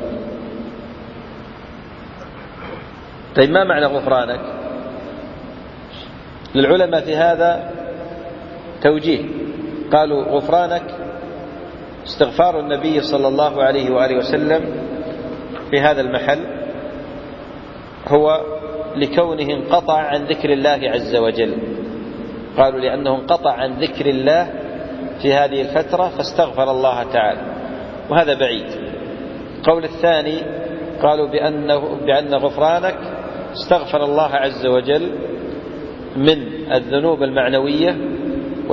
طيب ما معنى غفرانك؟ للعلماء في هذا توجيه، قالوا غفرانك استغفار النبي صلى الله عليه وآله وسلم في هذا المحل هو لكونه انقطع عن ذكر الله عز وجل، قالوا لأنه انقطع عن ذكر الله في هذه الفترة فاستغفر الله تعالى، وهذا بعيد. قول الثاني قالوا بأنه بأن غفرانك استغفر الله عز وجل من الذنوب المعنوية،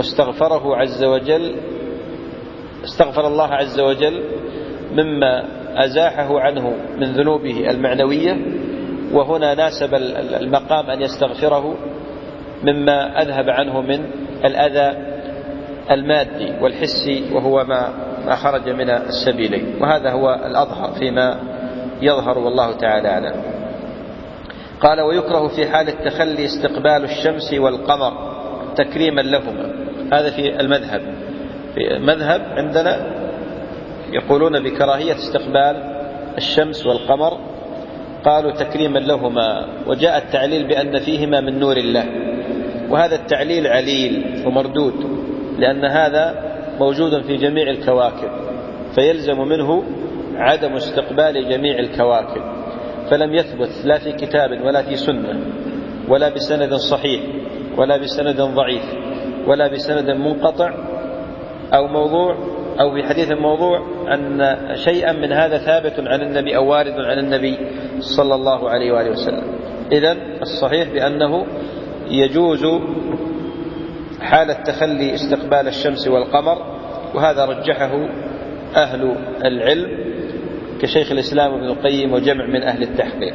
واستغفره عز وجل استغفر الله عز وجل مما أزاحه عنه من ذنوبه المعنوية، وهنا ناسب المقام أن يستغفره مما أذهب عنه من الأذى المادي والحسي، وهو ما ما خرج من السبيلين، وهذا هو الأظهر فيما يظهر والله تعالى أعلم. قال: ويكره في حال التخلي استقبال الشمس والقمر تكريما لهما. هذا في المذهب، في المذهب عندنا يقولون بكراهية استقبال الشمس والقمر، قالوا تكريما لهما، وجاء التعليل بأن فيهما من نور الله، وهذا التعليل عليل ومردود، لأن هذا موجود في جميع الكواكب، فيلزم منه عدم استقبال جميع الكواكب، فلم يثبت لا في كتاب ولا في سنة ولا بسند صحيح ولا بسند ضعيف ولا بسند منقطع أو موضوع أو في حديث موضوع أن شيئا من هذا ثابت عن النبي أو وارد عن النبي صلى الله عليه وآله وسلم. إذن الصحيح بأنه يجوز حال التخلي استقبال الشمس والقمر، وهذا رجحه أهل العلم كشيخ الإسلام ابن القيم وجمع من أهل التحقيق.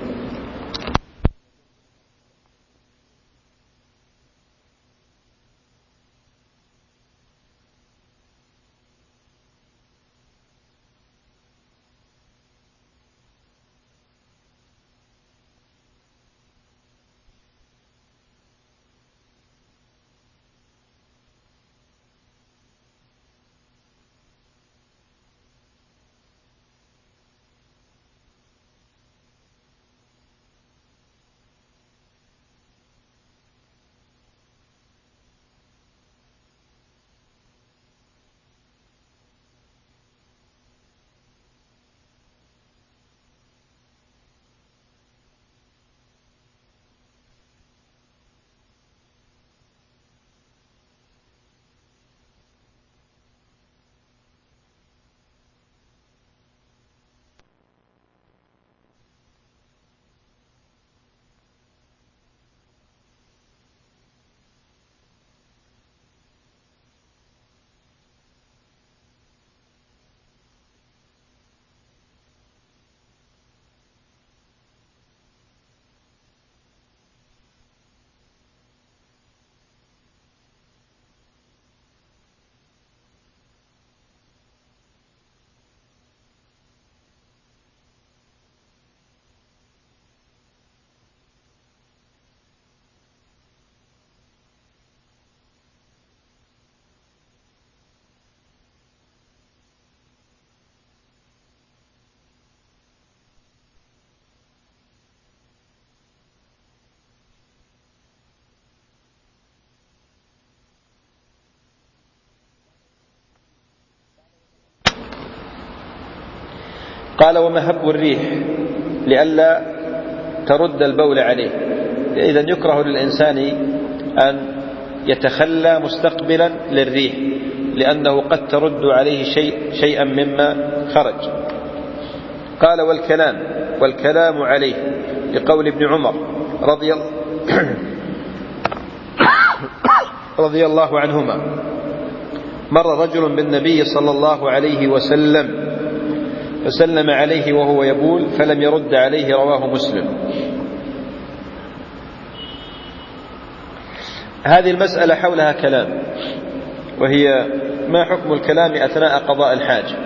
قال: ومهب الريح لئلا ترد البول عليه. إذن يكره للإنسان أن يتخلى مستقبلا للريح، لأنه قد ترد عليه شيء شيئا مما خرج. قال: والكلام والكلام عليه لقول ابن عمر رضي الله رضي الله عنهما: مر رجل بالنبي صلى الله عليه وسلم فسلم عليه وهو يبول فلم يرد عليه، رواه مسلم. هذه المسألة حولها كلام، وهي ما حكم الكلام أثناء قضاء الحاجة.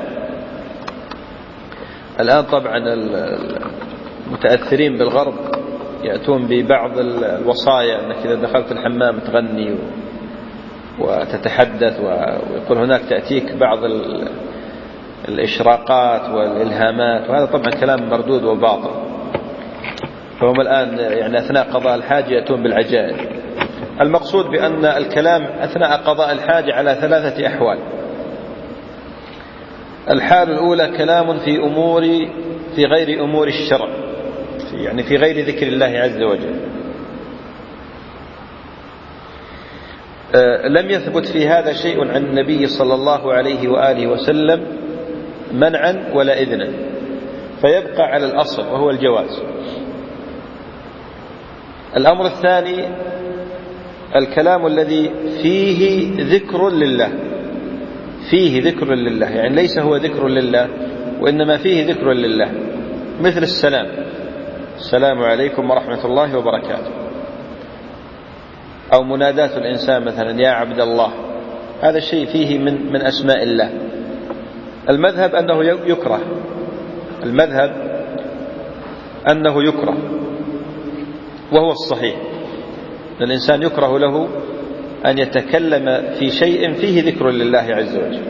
الآن طبعا المتأثرين بالغرب يأتون ببعض الوصايا أنك إذا دخلت الحمام تغني وتتحدث، ويقول هناك تأتيك بعض الإشراقات والإلهامات، وهذا طبعا كلام مردود وباطل. فهم الآن يعني أثناء قضاء الحاجة يأتون بالعجائب. المقصود بأن الكلام أثناء قضاء الحاجة على ثلاثة أحوال. الحال الأولى كلام في أمور في غير أمور الشرع، يعني في غير ذكر الله عز وجل. لم يثبت في هذا شيء عن النبي صلى الله عليه وآله وسلم منعا ولا إذنا، فيبقى على الأصل وهو الجواز. الأمر الثاني الكلام الذي فيه ذكر لله، فيه ذكر لله، يعني ليس هو ذكر لله وإنما فيه ذكر لله، مثل السلام: السلام عليكم ورحمة الله وبركاته، أو مناداة الإنسان مثلا: يا عبد الله. هذا الشيء فيه من من أسماء الله. المذهب أنه يكره، المذهب أنه يكره، وهو الصحيح. الإنسان يكره له أن يتكلم في شيء فيه ذكر لله عز وجل.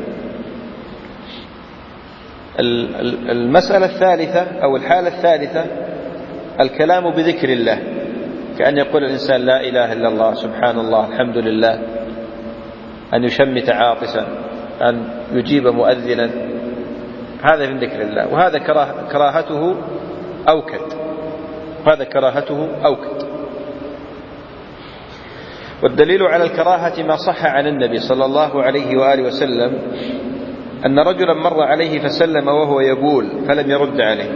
المسألة الثالثة أو الحالة الثالثة الكلام بذكر الله، كأن يقول الإنسان: لا إله إلا الله، سبحان الله، الحمد لله، أن يشمت عاطسا، أن يجيب مؤذنا. هذا من ذكر الله، وهذا كراهته أوكد، هذا كراهته أوكد. والدليل على الكراهة ما صح عن النبي صلى الله عليه وآله وسلم أن رجلا مر عليه فسلم وهو يبول فلم يرد عليه.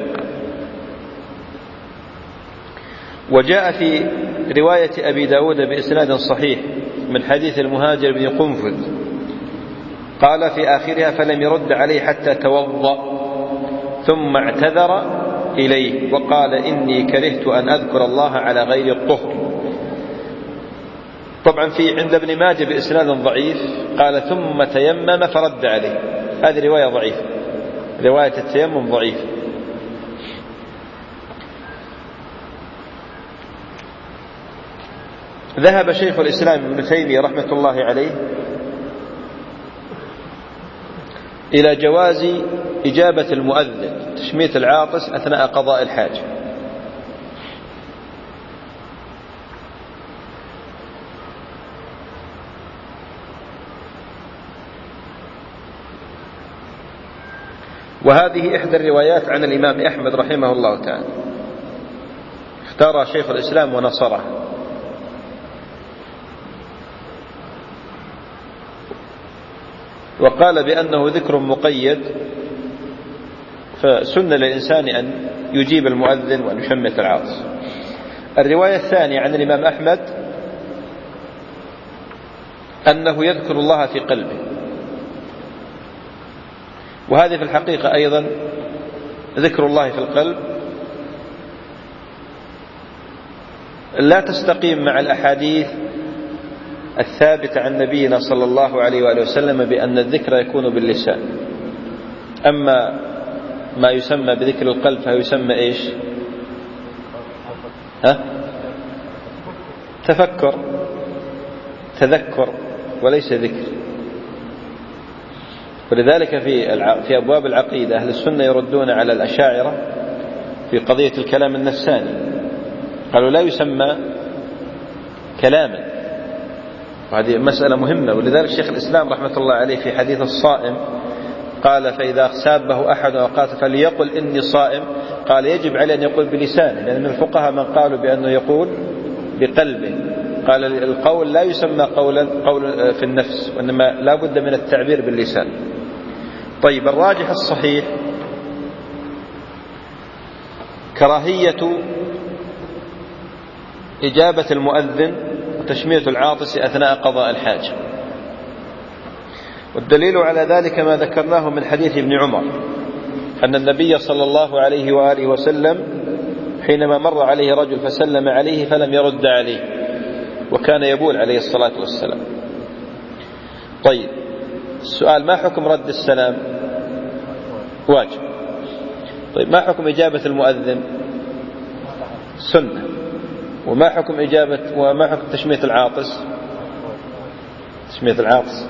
وجاء في رواية أبي داود بإسناد صحيح من حديث المهاجر بن قنفذ قال في آخرها: فلم يرد عليه حتى توضأ ثم اعتذر إليه وقال: إني كرهت أن أذكر الله على غير الطهر. طبعا في عند ابن ماجه بإسناد ضعيف قال: ثم تيمم فرد عليه. هذه رواية ضعيفة، رواية التيمم ضعيفة. ذهب شيخ الإسلام ابن تيمية رحمة الله عليه إلى جواز إجابة المؤذن تشميت العاطس أثناء قضاء الحاجة. وهذه إحدى الروايات عن الإمام أحمد رحمه الله تعالى، اختار شيخ الإسلام ونصره. وقال بأنه ذكر مقيد، فسن للإنسان أن يجيب المؤذن وأن يشمت العاطس. الرواية الثانية عن الإمام أحمد أنه يذكر الله في قلبه، وهذه في الحقيقة أيضا ذكر الله في القلب لا تستقيم مع الأحاديث الثابتة عن نبينا صلى الله عليه وآله وسلم بأن الذكر يكون باللسان. أما ما يسمى بذكر القلب فيسمى إيش؟ ها؟ تفكر، تذكر، وليس ذكر. ولذلك في في أبواب العقيدة أهل السنة يردون على الأشاعرة في قضية الكلام النفساني، قالوا لا يسمى كلاما، وهذه مسألة مهمة. ولذلك شيخ الإسلام رحمة الله عليه في حديث الصائم قال: فإذا سابه أحد أوقات فليقل إني صائم. قال: يجب عليه أن يقول بلسانه، لأن من الفقهاء من قالوا بأنه يقول بقلبه. قال: القول لا يسمى قولا قول في النفس، وإنما لا بد من التعبير باللسان. طيب، الراجح الصحيح كراهية إجابة المؤذن وتشمية العاطس أثناء قضاء الحاجة. والدليل على ذلك ما ذكرناه من حديث ابن عمر أن النبي صلى الله عليه وآله وسلم حينما مر عليه رجل فسلم عليه فلم يرد عليه، وكان يبول عليه الصلاة والسلام. طيب، السؤال: ما حكم رد السلام؟ واجب. طيب، ما حكم إجابة المؤذن؟ سنة. وما حكم إجابة وما حكم تشمية العاطس؟ تشمية العاطس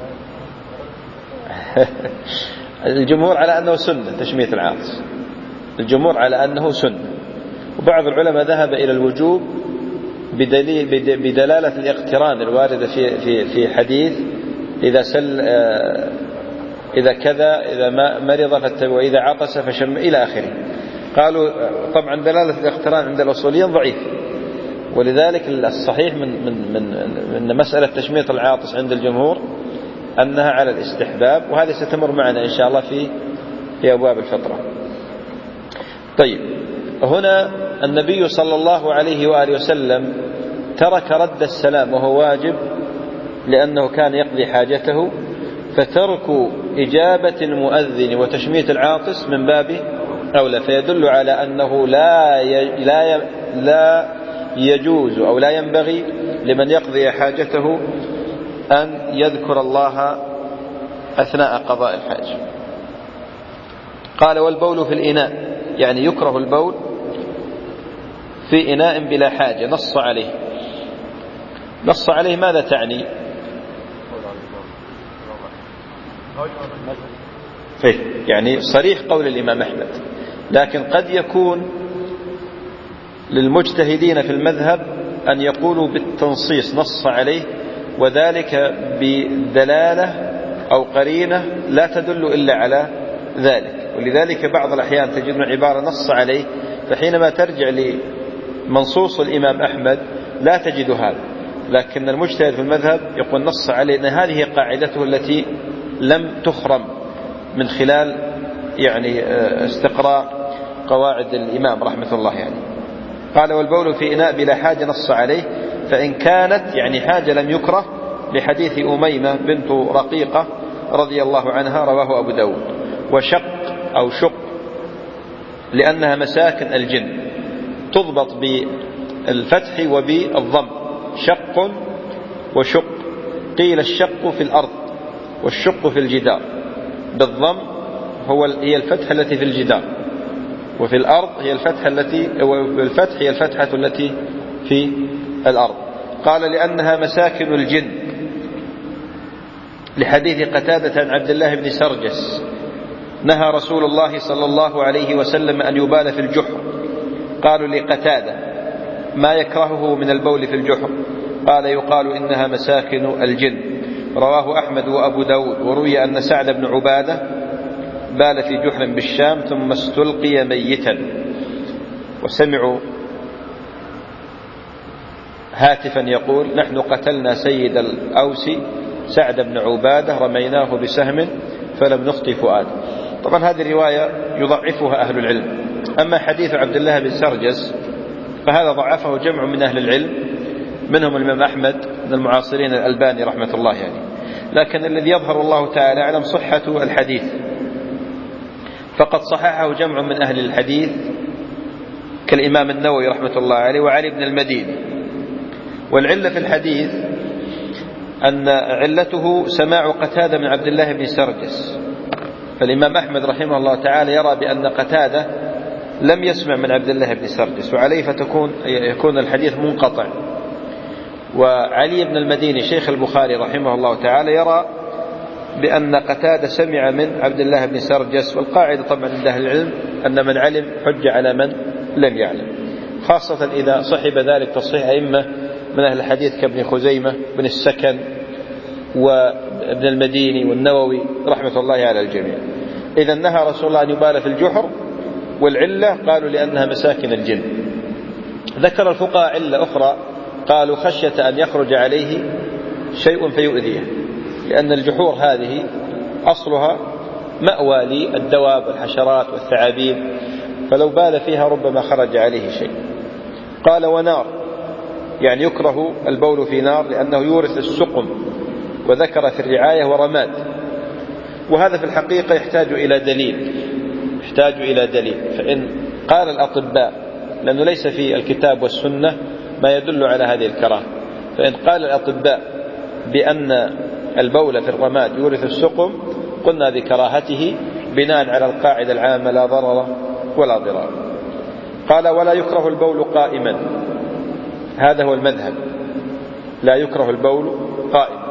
الجمهور على أنه سنة تشمية العاطس، الجمهور على أنه سنة. وبعض العلماء ذهب إلى الوجوب بدليل بدلالة الاقتران الواردة في في في حديث إذا سل إذا كذا إذا ما مرض وإذا عطس فشم إلى آخره. قالوا طبعا دلالة الاقتران عند الأصوليين ضعيف، ولذلك الصحيح من من من من مسألة تشمية العاطس عند الجمهور أنها على الاستحباب، وهذا ستمر معنا إن شاء الله في في أبواب الفطرة. طيب، هنا النبي صلى الله عليه وآله وسلم ترك رد السلام وهو واجب لأنه كان يقضي حاجته، فترك إجابة المؤذن وتشميت العاطس من باب أولى، فيدل على أنه لا لا لا يجوز أو لا ينبغي لمن يقضي حاجته أن يذكر الله أثناء قضاء الحاجة. قال والبول في الإناء، يعني يكره البول في إناء بلا حاجة، نص عليه. نص عليه ماذا تعني؟ فيه يعني صريح قول الإمام أحمد، لكن قد يكون للمجتهدين في المذهب أن يقولوا بالتنصيص نص عليه، وذلك بدلالة أو قرينة لا تدل إلا على ذلك. ولذلك بعض الأحيان تجد عبارة نص عليه، فحينما ترجع لمنصوص الإمام أحمد لا تجد هذا، لكن المجتهد في المذهب يقول نص عليه، أن هذه قاعدته التي لم تخرم من خلال يعني استقراء قواعد الإمام رحمة الله يعني. قال والبول في إناء بلا حاجة نص عليه، فإن كانت يعني حاجة لم يكره، لحديث أميمة بنت رقيقة رضي الله عنها رواه أبو داود. وشق أو شق لأنها مساكن الجن، تضبط بالفتح وبالضم، شق وشق. قيل الشق في الأرض والشق في الجدار، بالضم هو هي الفتحة التي في الجدار، وفي الأرض هي الفتحة التي والفتح هي الفتحة التي في الأرض. قال لأنها مساكن الجن، لحديث قتادة عن عبد الله بن سرجس نهى رسول الله صلى الله عليه وسلم أن يبال في الجحر. قالوا لقتادة ما يكرهه من البول في الجحر؟ قال يقال إنها مساكن الجن. رواه أحمد وأبو داود. وروي أن سعد بن عبادة بال في جحر بالشام ثم استلقي ميتا، وسمعوا هاتفا يقول نحن قتلنا سيد الأوس سعد بن عبادة رميناه بسهم فلم نخطي فؤاد. طبعا هذه الرواية يضعفها أهل العلم. أما حديث عبد الله بن سرجس فهذا ضعفه جمع من أهل العلم، منهم الإمام أحمد من المعاصرين الألباني رحمة الله يعني. لكن الذي يظهر الله تعالى أعلم صحة الحديث، فقد صححه جمع من أهل الحديث كالإمام النووي رحمة الله عليه وعلي بن المديني. والعلة في الحديث أن علته سماع قتادة من عبد الله بن سرجس، فالإمام أحمد رحمه الله تعالى يرى بأن قتادة لم يسمع من عبد الله بن سرجس، وعليه فتكون يكون الحديث منقطع. وعلي بن المديني شيخ البخاري رحمه الله تعالى يرى بأن قتادة سمع من عبد الله بن سرجس. والقاعدة طبعا عند أهل العلم أن من علم حج على من لم يعلم، خاصة إذا صحب ذلك تصحيح أئمة من أهل الحديث كابن خزيمة بن السكن وابن المديني والنووي رحمة الله على الجميع. إذا نهى رسول الله أن يبال في الجحر، والعلة قالوا لأنها مساكن الجن. ذكر الفقهاء علة أخرى، قالوا خشية أن يخرج عليه شيء فيؤذيه، لأن الجحور هذه أصلها مأوى للدواب والحشرات والثعابين، فلو بال فيها ربما خرج عليه شيء. قال ونار، يعني يكره البول في نار لأنه يورث السقم، وذكر في الرعاية ورماد. وهذا في الحقيقة يحتاج إلى دليل يحتاج إلى دليل فإن قال الأطباء، لأنه ليس في الكتاب والسنة ما يدل على هذه الكراهة، فإن قال الأطباء بأن البول في الرماد يورث السقم قلنا بكراهته بناء على القاعدة العامة لا ضرر ولا ضرار. قال ولا يكره البول قائما، هذا هو المذهب، لا يكره البول قائما،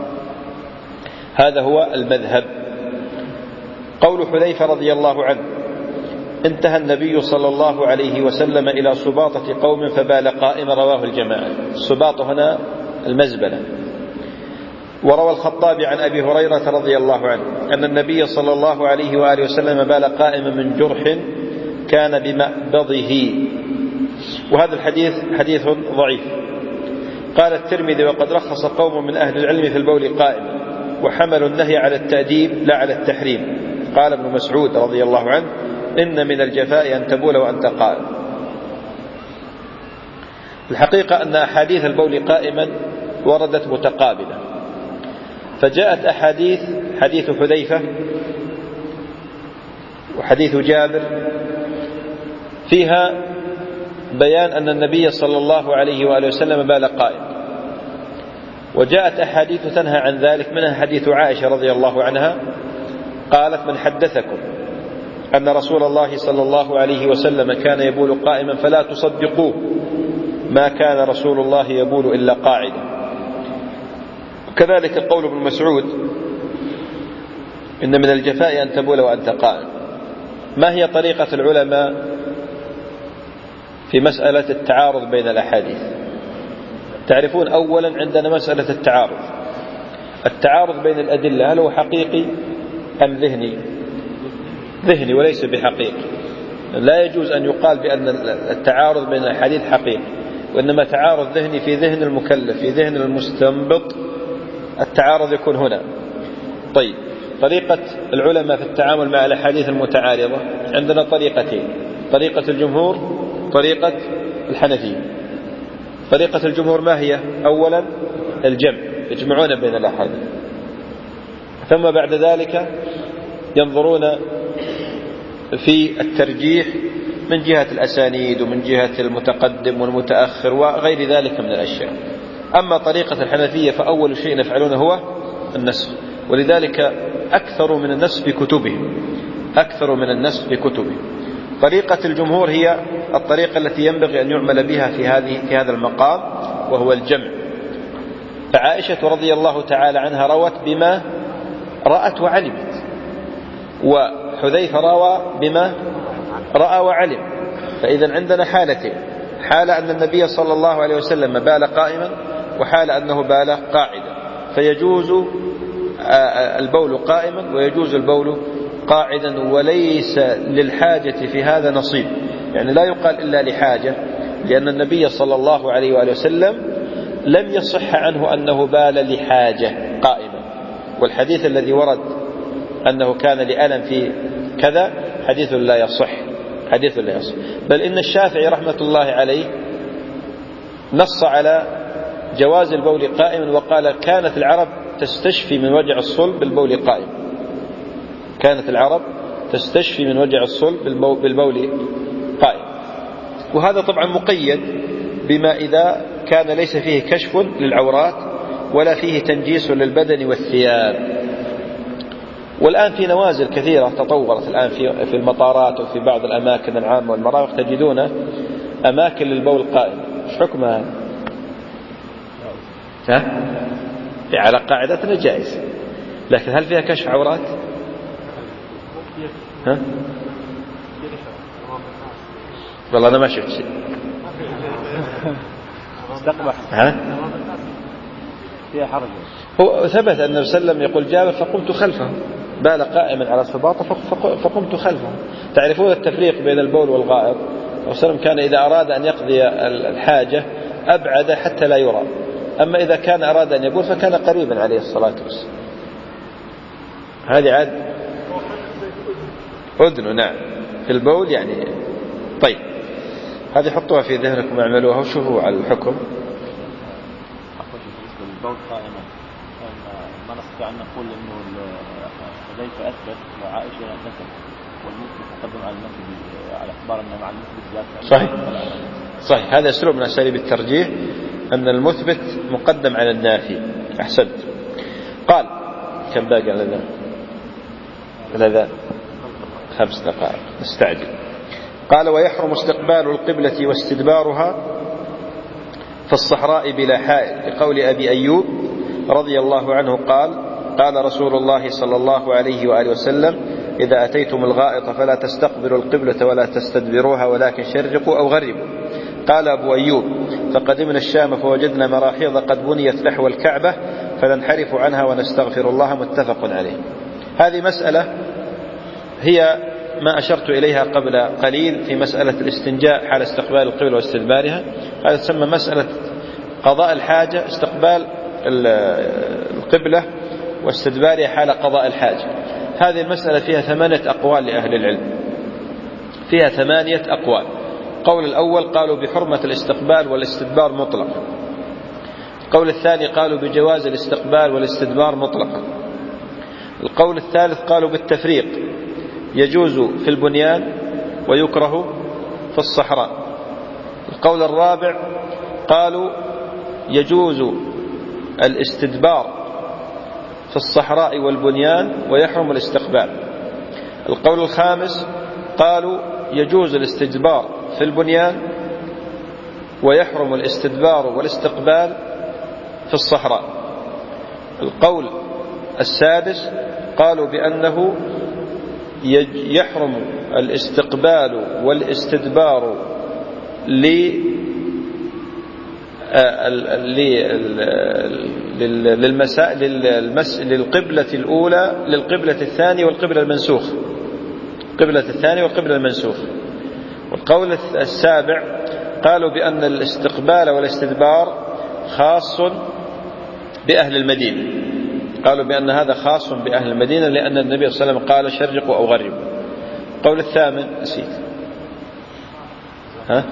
هذا هو المذهب. قول حذيفة رضي الله عنه انتهى النبي صلى الله عليه وسلم إلى سباطة قوم فبال قائما، رواه الجماعة. السباطة هنا المزبلة. وروى الخطابي عن أبي هريرة رضي الله عنه أن النبي صلى الله عليه وآله وسلم بال قائما من جرح كان بمأبضه. وهذا الحديث حديث ضعيف. قال الترمذي وقد رخص قوم من أهل العلم في البول قائما، وحملوا النهي على التأديب لا على التحريم. قال ابن مسعود رضي الله عنه إن من الجفاء أن تبول وأنت قائم. الحقيقة أن أحاديث البول قائما وردت متقابلة، فجاءت أحاديث، حديث حذيفة وحديث جابر، فيها بيان أن النبي صلى الله عليه وآله وسلم بال قائم، وجاءت أحاديث تنهى عن ذلك، منها حديث عائشة رضي الله عنها قالت: من حدثكم أن رسول الله صلى الله عليه وسلم كان يبول قائما فلا تصدقوه، ما كان رسول الله يبول إلا قاعدا. وكذلك قول ابن مسعود: إن من الجفاء أن تبول وأنت قائم. ما هي طريقة العلماء في مسألة التعارض بين الأحاديث؟ تعرفون أولا عندنا مسألة التعارض، التعارض بين الأدلة هل هو حقيقي أم ذهني؟ ذهني وليس بحقيقي. لا يجوز أن يقال بأن التعارض بين الأحاديث حقيقي، وإنما تعارض ذهني في ذهن المكلف، في ذهن المستنبط التعارض يكون هنا. طيب، طريقة العلماء في التعامل مع الأحاديث المتعارضة عندنا طريقتين: طريقة الجمهور، طريقة الحنفية. طريقة الجمهور ما هي؟ أولا الجمع، يجمعون بين الأحاديث، ثم بعد ذلك ينظرون في الترجيح من جهة الأسانيد ومن جهة المتقدم والمتأخر وغير ذلك من الأشياء. أما طريقة الحنفية فأول شيء يفعلونه هو النسخ، ولذلك أكثر من النسخ في كتبهم، أكثر من النسخ في كتبهم. طريقة الجمهور هي الطريقة التي ينبغي أن يعمل بها في هذه في هذا المقام، وهو الجمع. فعائشة رضي الله تعالى عنها روت بما رأت وعلمت، وحذيفة روى بما رأى وعلم. فإذا عندنا حالتين: حالة أن النبي صلى الله عليه وسلم بال قائما، وحالة أنه بال قاعدا. فيجوز البول قائما ويجوز البول قاعدا، وليس للحاجة في هذا نصيب، يعني لا يقال إلا لحاجة، لأن النبي صلى الله عليه وآله وسلم لم يصح عنه أنه بال لحاجة قائما. والحديث الذي ورد أنه كان لألم في كذا حديث لا يصح، حديث لا يصح. بل إن الشافعي رحمة الله عليه نص على جواز البول قائما، وقال: كانت العرب تستشفي من وجع الصلب بالبول قائم، كانت العرب تستشفي من وجع الصلب بالبول قائم. وهذا طبعا مقيد بما إذا كان ليس فيه كشف للعورات ولا فيه تنجيس للبدن والثياب. والآن في نوازل كثيرة تطورت الآن في في المطارات وفي بعض الأماكن العامة والمرافق تجدون أماكن للبول قائم. ايش حكمها؟ ها؟ على قاعدتنا جائز، لكن هل فيها كشف عورات؟ ها؟ والله أنا ما شفت شيء. ها؟ فيها حرج. هو ثبت أن النبي صلى الله عليه وسلم يقول: جابر فقمت خلفه، بال قائما على السباطة فقمت خلفه. تعرفون التفريق بين البول والغائط؟ النبي صلى الله عليه وسلم كان إذا أراد أن يقضي الحاجة أبعد حتى لا يرى، أما إذا كان أراد أن يبول فكان قريبا عليه الصلاة والسلام. هذه عاد أذنه نعم في البول يعني. طيب، هذه حطوها في ذهنكم واعملوها وشوفوا على الحكم. البول قائما ما نستطيع أن نقول إنه حذيفة أثبت وعائشة نسبت، والمسلم تقدم على المسلم على اعتبار أن مع المثبت ذات. صحيح صحيح، هذا أسلوب من أساليب الترجيح، أن المثبت مقدم على النافي. أحسنت. قال: كم باقي على ذا؟ على ذا خمس دقائق، نستعجل. قال: ويحرم استقبال القبلة واستدبارها في الصحراء بلا حائل، لقول أبي أيوب رضي الله عنه قال: قال رسول الله صلى الله عليه وآله وسلم: إذا أتيتم الغائط فلا تستقبلوا القبلة ولا تستدبروها ولكن شرقوا أو غربوا. قال أبو أيوب: فقدمنا الشام فوجدنا مراحيض قد بنيت نحو الكعبة فننحرف عنها ونستغفر الله. متفق عليه. هذه مسألة هي ما أشرت إليها قبل قليل في مسألة الاستنجاء حال استقبال القبلة واستدبارها. هذا تسمى مسألة قضاء الحاجة، استقبال القبلة واستدبارها حال قضاء الحاجة. هذه المسألة فيها ثمانية أقوال لأهل العلم، فيها ثمانية أقوال. قول الأول قالوا بحرمة الاستقبال والاستدبار مطلق. القول الثاني قالوا بجواز الاستقبال والاستدبار مطلقا. القول الثالث قالوا بالتفريق، يجوز في البنيان ويكره في الصحراء. القول الرابع قالوا يجوز الاستدبار في الصحراء والبنيان ويحرم الاستقبال. القول الخامس قالوا يجوز الاستدبار في البنيان ويحرم الاستدبار والاستقبال في الصحراء. القول السادس قالوا بأنه يحرم الاستقبال والاستدبار للقبلة الأولى للقبلة الثانية والقبلة المنسوخ قبلة الثانية والقبلة المنسوخ. والقول السابع قالوا بأن الاستقبال والاستدبار خاص بأهل المدينة، قالوا بأن هذا خاص بأهل المدينة لأن النبي صلى الله عليه وسلم قال شرقوا أو غربوا. القول الثامن نسيت ها؟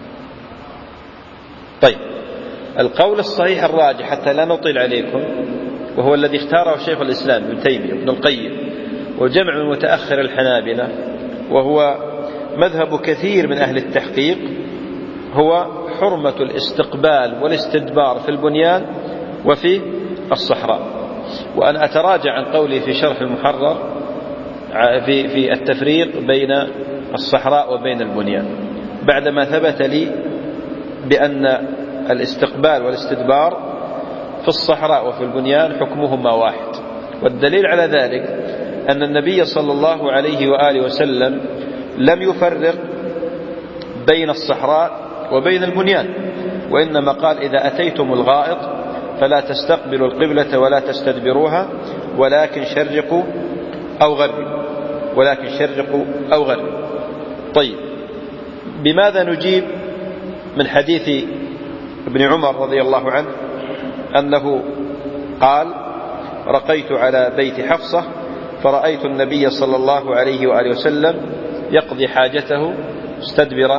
طيب، القول الصحيح الراجح حتى لا نطيل عليكم، وهو الذي اختاره شيخ الإسلام ابن تيمية ابن القيم وجمع من متأخر الحنابلة، وهو مذهب كثير من أهل التحقيق، هو حرمة الاستقبال والاستدبار في البنيان وفي الصحراء. وأنا أتراجع عن قولي في شرح المحرر في في التفريق بين الصحراء وبين البنيان، بعدما ثبت لي بأن الاستقبال والاستدبار في الصحراء وفي البنيان حكمهما واحد. والدليل على ذلك أن النبي صلى الله عليه وآله وسلم لم يفرق بين الصحراء وبين البنيان، وإنما قال إذا أتيتم الغائط فلا تستقبلوا القبلة ولا تستدبروها ولكن شرقوا أو غربوا ولكن شرقوا أو غربوا. طيب، بماذا نجيب من حديث ابن عمر رضي الله عنه أنه قال رقيت على بيت حفصة فرأيت النبي صلى الله عليه وآله وسلم يقضي حاجته مستدبر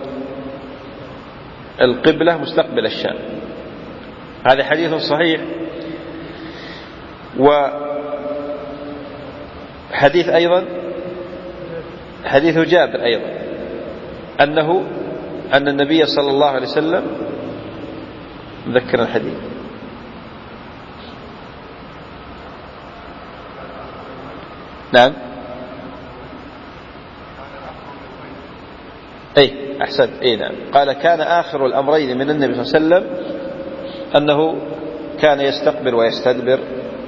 القبلة مستقبل الشام. هذا حديث صحيح. وحديث أيضا حديث جابر أيضا أنه أن النبي صلى الله عليه وسلم ذكر الحديث نعم أي أحسنت أي نعم قال كان آخر الأمرين من النبي صلى الله عليه وسلم أنه كان يستقبل ويستدبر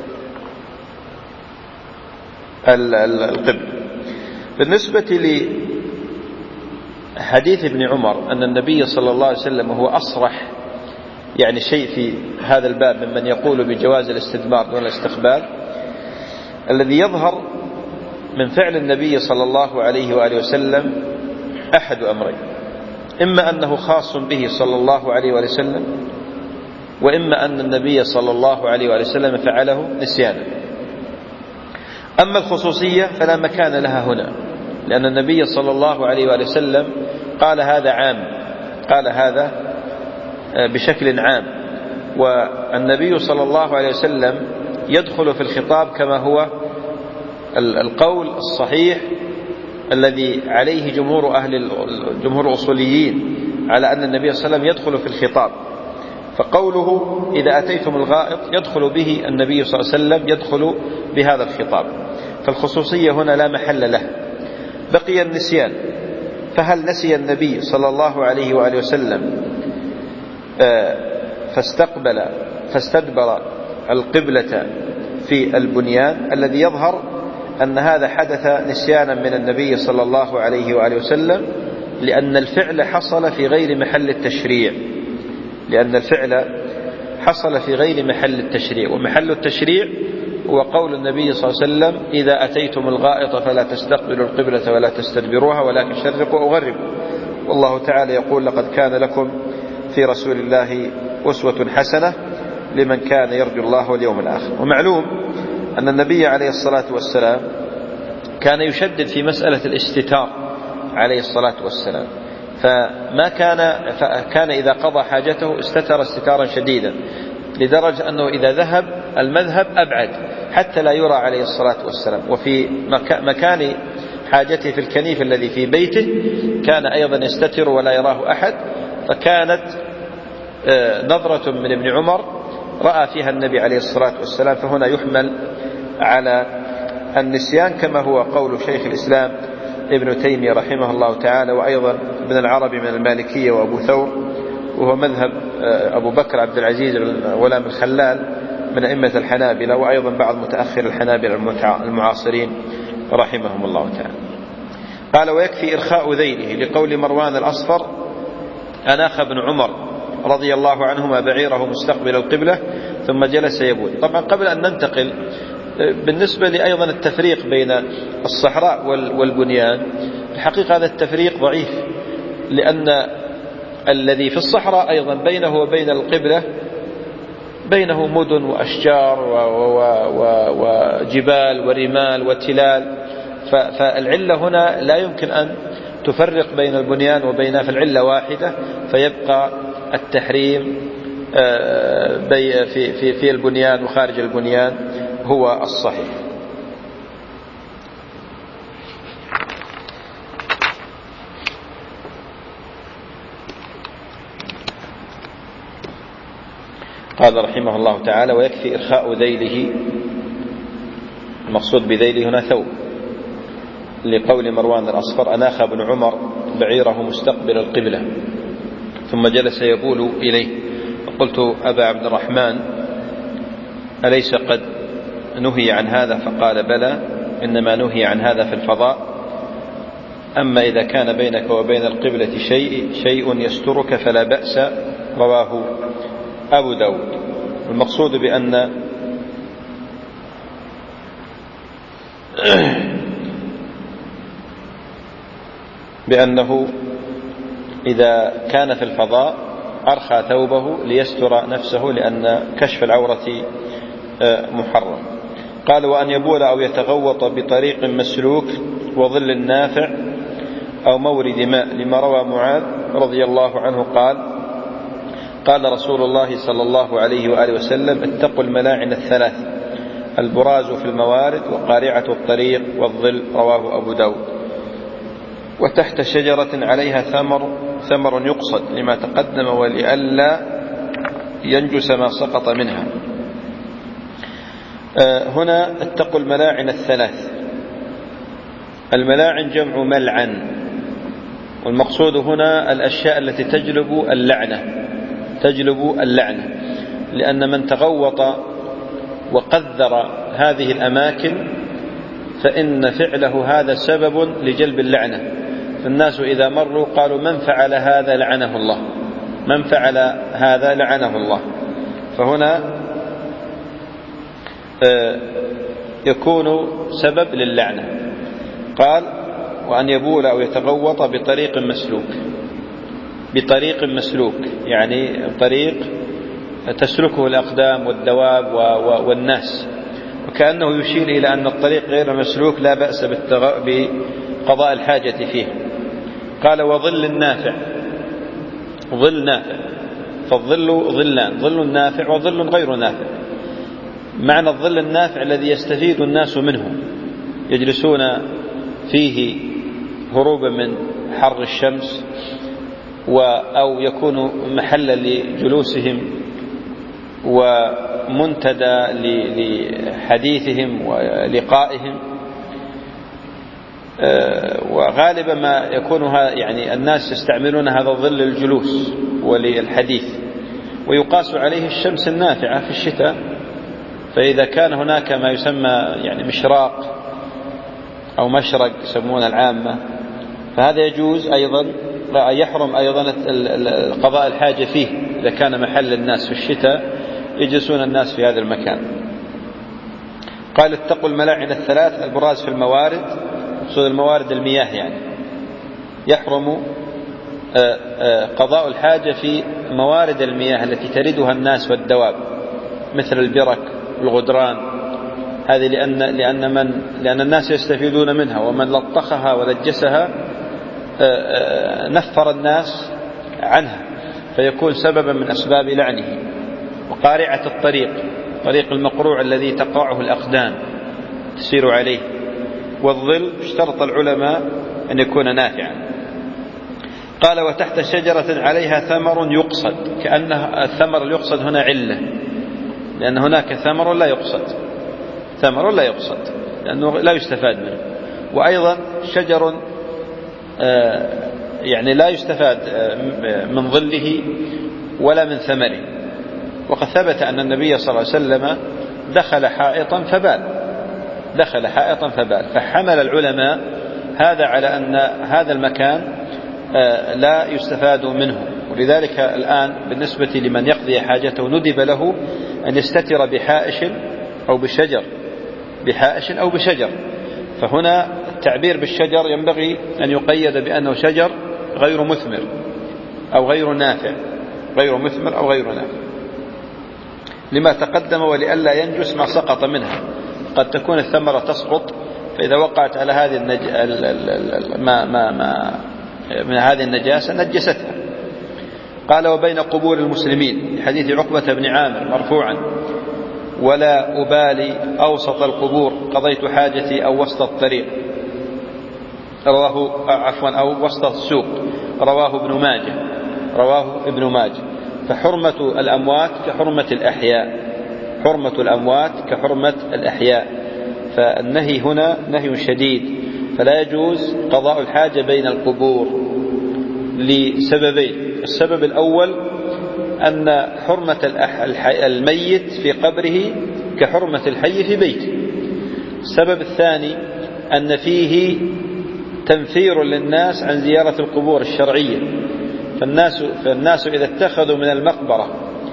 القبلة. بالنسبة لحديث ابن عمر أن النبي صلى الله عليه وسلم هو أصرح يعني شيء في هذا الباب ممن يقول بجواز الاستدبار دون الاستقبال، الذي يظهر من فعل النبي صلى الله عليه وآله وسلم أحد أمرين: إما أنه خاص به صلى الله عليه وآله وسلم، وإما أن النبي صلى الله عليه وآله وسلم فعله نسيانا. أما الخصوصية فلا مكان لها هنا، لأن النبي صلى الله عليه وآله وسلم قال هذا عام، قال هذا بشكل عام، والنبي صلى الله عليه وسلم يدخل في الخطاب كما هو القول الصحيح الذي عليه جمهور أهل جمهور الأصوليين، على أن النبي صلى الله عليه وسلم يدخل في الخطاب. فقوله إذا أتيتم الغائط يدخل به النبي صلى الله عليه وسلم، يدخل بهذا الخطاب، فالخصوصية هنا لا محل له. بقي النسيان، فهل نسي النبي صلى الله عليه وآله وسلم فاستقبل فاستدبر القبلة في البنيان؟ الذي يظهر أن هذا حدث نسيانا من النبي صلى الله عليه وآله وسلم، لأن الفعل حصل في غير محل التشريع لأن الفعل حصل في غير محل التشريع ومحل التشريع هو قول النبي صلى الله عليه وسلم إذا أتيتم الغائط فلا تستقبلوا القبلة ولا تستدبروها ولكن شرقوا أو غربوا. والله تعالى يقول لقد كان لكم في رسول الله أسوة حسنة لمن كان يرجو الله واليوم الآخر. ومعلوم أن النبي عليه الصلاة والسلام كان يشدد في مسألة الاستتار عليه الصلاة والسلام، فما كان فكان إذا قضى حاجته استتر استتارا شديدا، لدرجة أنه إذا ذهب المذهب أبعد حتى لا يرى عليه الصلاة والسلام. وفي مكان حاجته في الكنيف الذي في بيته كان أيضا يستتر ولا يراه أحد، فكانت نظرة من ابن عمر رأى فيها النبي عليه الصلاة والسلام، فهنا يحمل على النسيان كما هو قول شيخ الإسلام ابن تيمية رحمه الله تعالى، وأيضا ابن العربي من المالكية وأبو ثور، وهو مذهب أبو بكر عبد العزيز غلام الخلال من أئمة الحنابلة، وأيضا بعض متأخر الحنابلة المعاصرين رحمهم الله تعالى. قال: ويكفي إرخاء ذيله لقول مروان الأصفر: أناخ ابن عمر رضي الله عنهما بعيره مستقبل القبلة ثم جلس يبول. طبعا قبل أن ننتقل، بالنسبة لي أيضا التفريق بين الصحراء والبنيان، الحقيقة هذا التفريق ضعيف، لأن الذي في الصحراء أيضا بينه وبين القبلة بينه مدن وأشجار وجبال ورمال وتلال، فالعلة هنا لا يمكن أن تفرق بين البنيان وبينها، فالعلة واحدة، فيبقى التحريم في في في البنيان وخارج البنيان هو الصحيح. قال رحمه الله تعالى: ويكفي إرخاء ذيله، المقصود بذيله هنا ثوب، لقول مروان الأصفر: أناخ ابن عمر بعيره مستقبل القبلة ثم جلس يبول إليه. فقلت: أبا عبد الرحمن، أليس قد نهي عن هذا؟ فقال: بلى، إنما نهي عن هذا في الفضاء، أما إذا كان بينك وبين القبلة شيء شيء يسترك فلا بأس. رواه أبو داود. المقصود بأن بأنه إذا كان في الفضاء أرخى ثوبه ليستر نفسه، لأن كشف العورة محرم. قال: وأن يبول أو يتغوط بطريق مسلوك وظل نافع أو مورد ماء، لما روى معاذ رضي الله عنه قال: قال رسول الله صلى الله عليه وآله وسلم: اتقوا الملاعن الثلاث، البراز في الموارد وقارعة الطريق والظل. رواه أبو داود. وتحت شجرة عليها ثمر ثمر يقصد لما تقدم ولئلا ينجس ما سقط منها. هنا اتقوا الملاعن الثلاث. الملاعن جمع ملعن، والمقصود هنا الأشياء التي تجلب اللعنة تجلب اللعنة لأن من تغوط وقذر هذه الأماكن فإن فعله هذا سبب لجلب اللعنة. فالناس إذا مروا قالوا: من فعل هذا لعنه الله، من فعل هذا لعنه الله. فهنا يكون سبب للعنة. قال: وأن يبول أو يتغوط بطريق مسلوك. بطريق مسلوك يعني طريق تسلكه الأقدام والدواب والناس، وكأنه يشير إلى أن الطريق غير مسلوك لا بأس بقضاء الحاجة فيه. قال: وظل نافع. ظل نافع، فالظل ظلان: ظل نافع وظل غير نافع. معنى الظل النافع الذي يستفيد الناس منه، يجلسون فيه هروبا من حر الشمس، أو يكون محلا لجلوسهم ومنتدى لحديثهم ولقائهم. وغالبا ما يكونها يعني الناس يستعملون هذا الظل للجلوس وللحديث، ويقاس عليه الشمس النافعة في الشتاء. فإذا كان هناك ما يسمى يعني مشراق أو مشرق يسمونه العامة، فهذا يجوز أيضا، يحرم أيضا قضاء الحاجة فيه إذا كان محل الناس في الشتاء يجلسون الناس في هذا المكان. قال: اتقوا الملاعن الثلاث، البراز في الموارد، مقصود الموارد المياه، يعني يحرم قضاء الحاجة في موارد المياه التي تردها الناس والدواب، مثل البرك والغدران. هذه لأن لأن من لأن الناس يستفيدون منها، ومن لطخها ولجسها نفر الناس عنها، فيكون سببا من أسباب لعنه. وقارعة الطريق، طريق المقروع الذي تقرعه الأقدام تسير عليه، والظل اشترط العلماء أن يكون نافعا. قال وتحت شجرة عليها ثمر يقصد، كأن الثمر يقصد هنا علة، لأن هناك ثمر لا يقصد، ثمر لا يقصد لأنه لا يستفاد منه. وأيضا شجر يعني لا يستفاد من ظله ولا من ثمره. وقد ثبت أن النبي صلى الله عليه وسلم دخل حائطا فبال، دخل حائطا فبال، فحمل العلماء هذا على أن هذا المكان لا يستفاد منه. ولذلك الآن بالنسبة لمن يقضي حاجته ندب له أن يستتر بحائش أو بشجر، بحائش أو بشجر. فهنا التعبير بالشجر ينبغي أن يقيد بأنه شجر غير مثمر أو غير نافع، غير مثمر أو غير نافع، لما تقدم ولئلا ينجس ما سقط منها. قد تكون الثمرة تسقط، فإذا وقعت على هذه النج... ما... ما... ما... من هذه النجاسة نجستها. قال وبين قبور المسلمين، في حديث عقبة بن عامر مرفوعا: ولا أبالي أوسط القبور قضيت حاجتي أو وسط الطريق، رواه عفوا أو وسط السوق، رواه ابن ماجه، رواه ابن ماجه. فحرمة الأموات كحرمة الأحياء، حرمة الأموات كحرمة الأحياء. فالنهي هنا نهي شديد، فلا يجوز قضاء الحاجة بين القبور لسببين: السبب الأول أن حرمة الميت في قبره كحرمة الحي في بيته. السبب الثاني أن فيه تنفير للناس عن زيارة القبور الشرعية، فالناس, فالناس إذا اتخذوا من المقبرة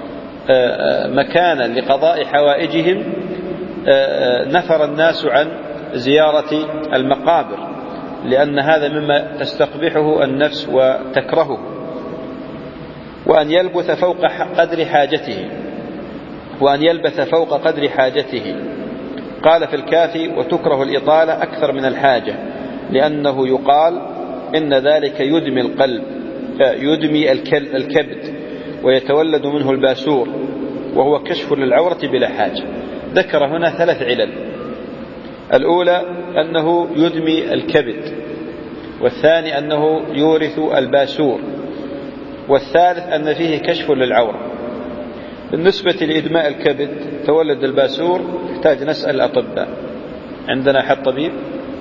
مكانا لقضاء حوائجهم نفر الناس عن زيارة المقابر، لأن هذا مما تستقبحه النفس وتكرهه. وأن يلبث فوق قدر حاجته، وأن يلبث فوق قدر حاجته. قال في الكافي: وتكره الإطالة أكثر من الحاجة، لأنه يقال إن ذلك يدمي القلب، يدمي الكبد، ويتولد منه الباسور، وهو كشف للعورة بلا حاجة. ذكر هنا ثلاث علل: الأولى أنه يدمي الكبد، والثاني أنه يورث الباسور، والثالث أن فيه كشف للعورة. بالنسبة لإدماء الكبد تولد الباسور يحتاج نسأل الأطباء. عندنا حد طبيب؟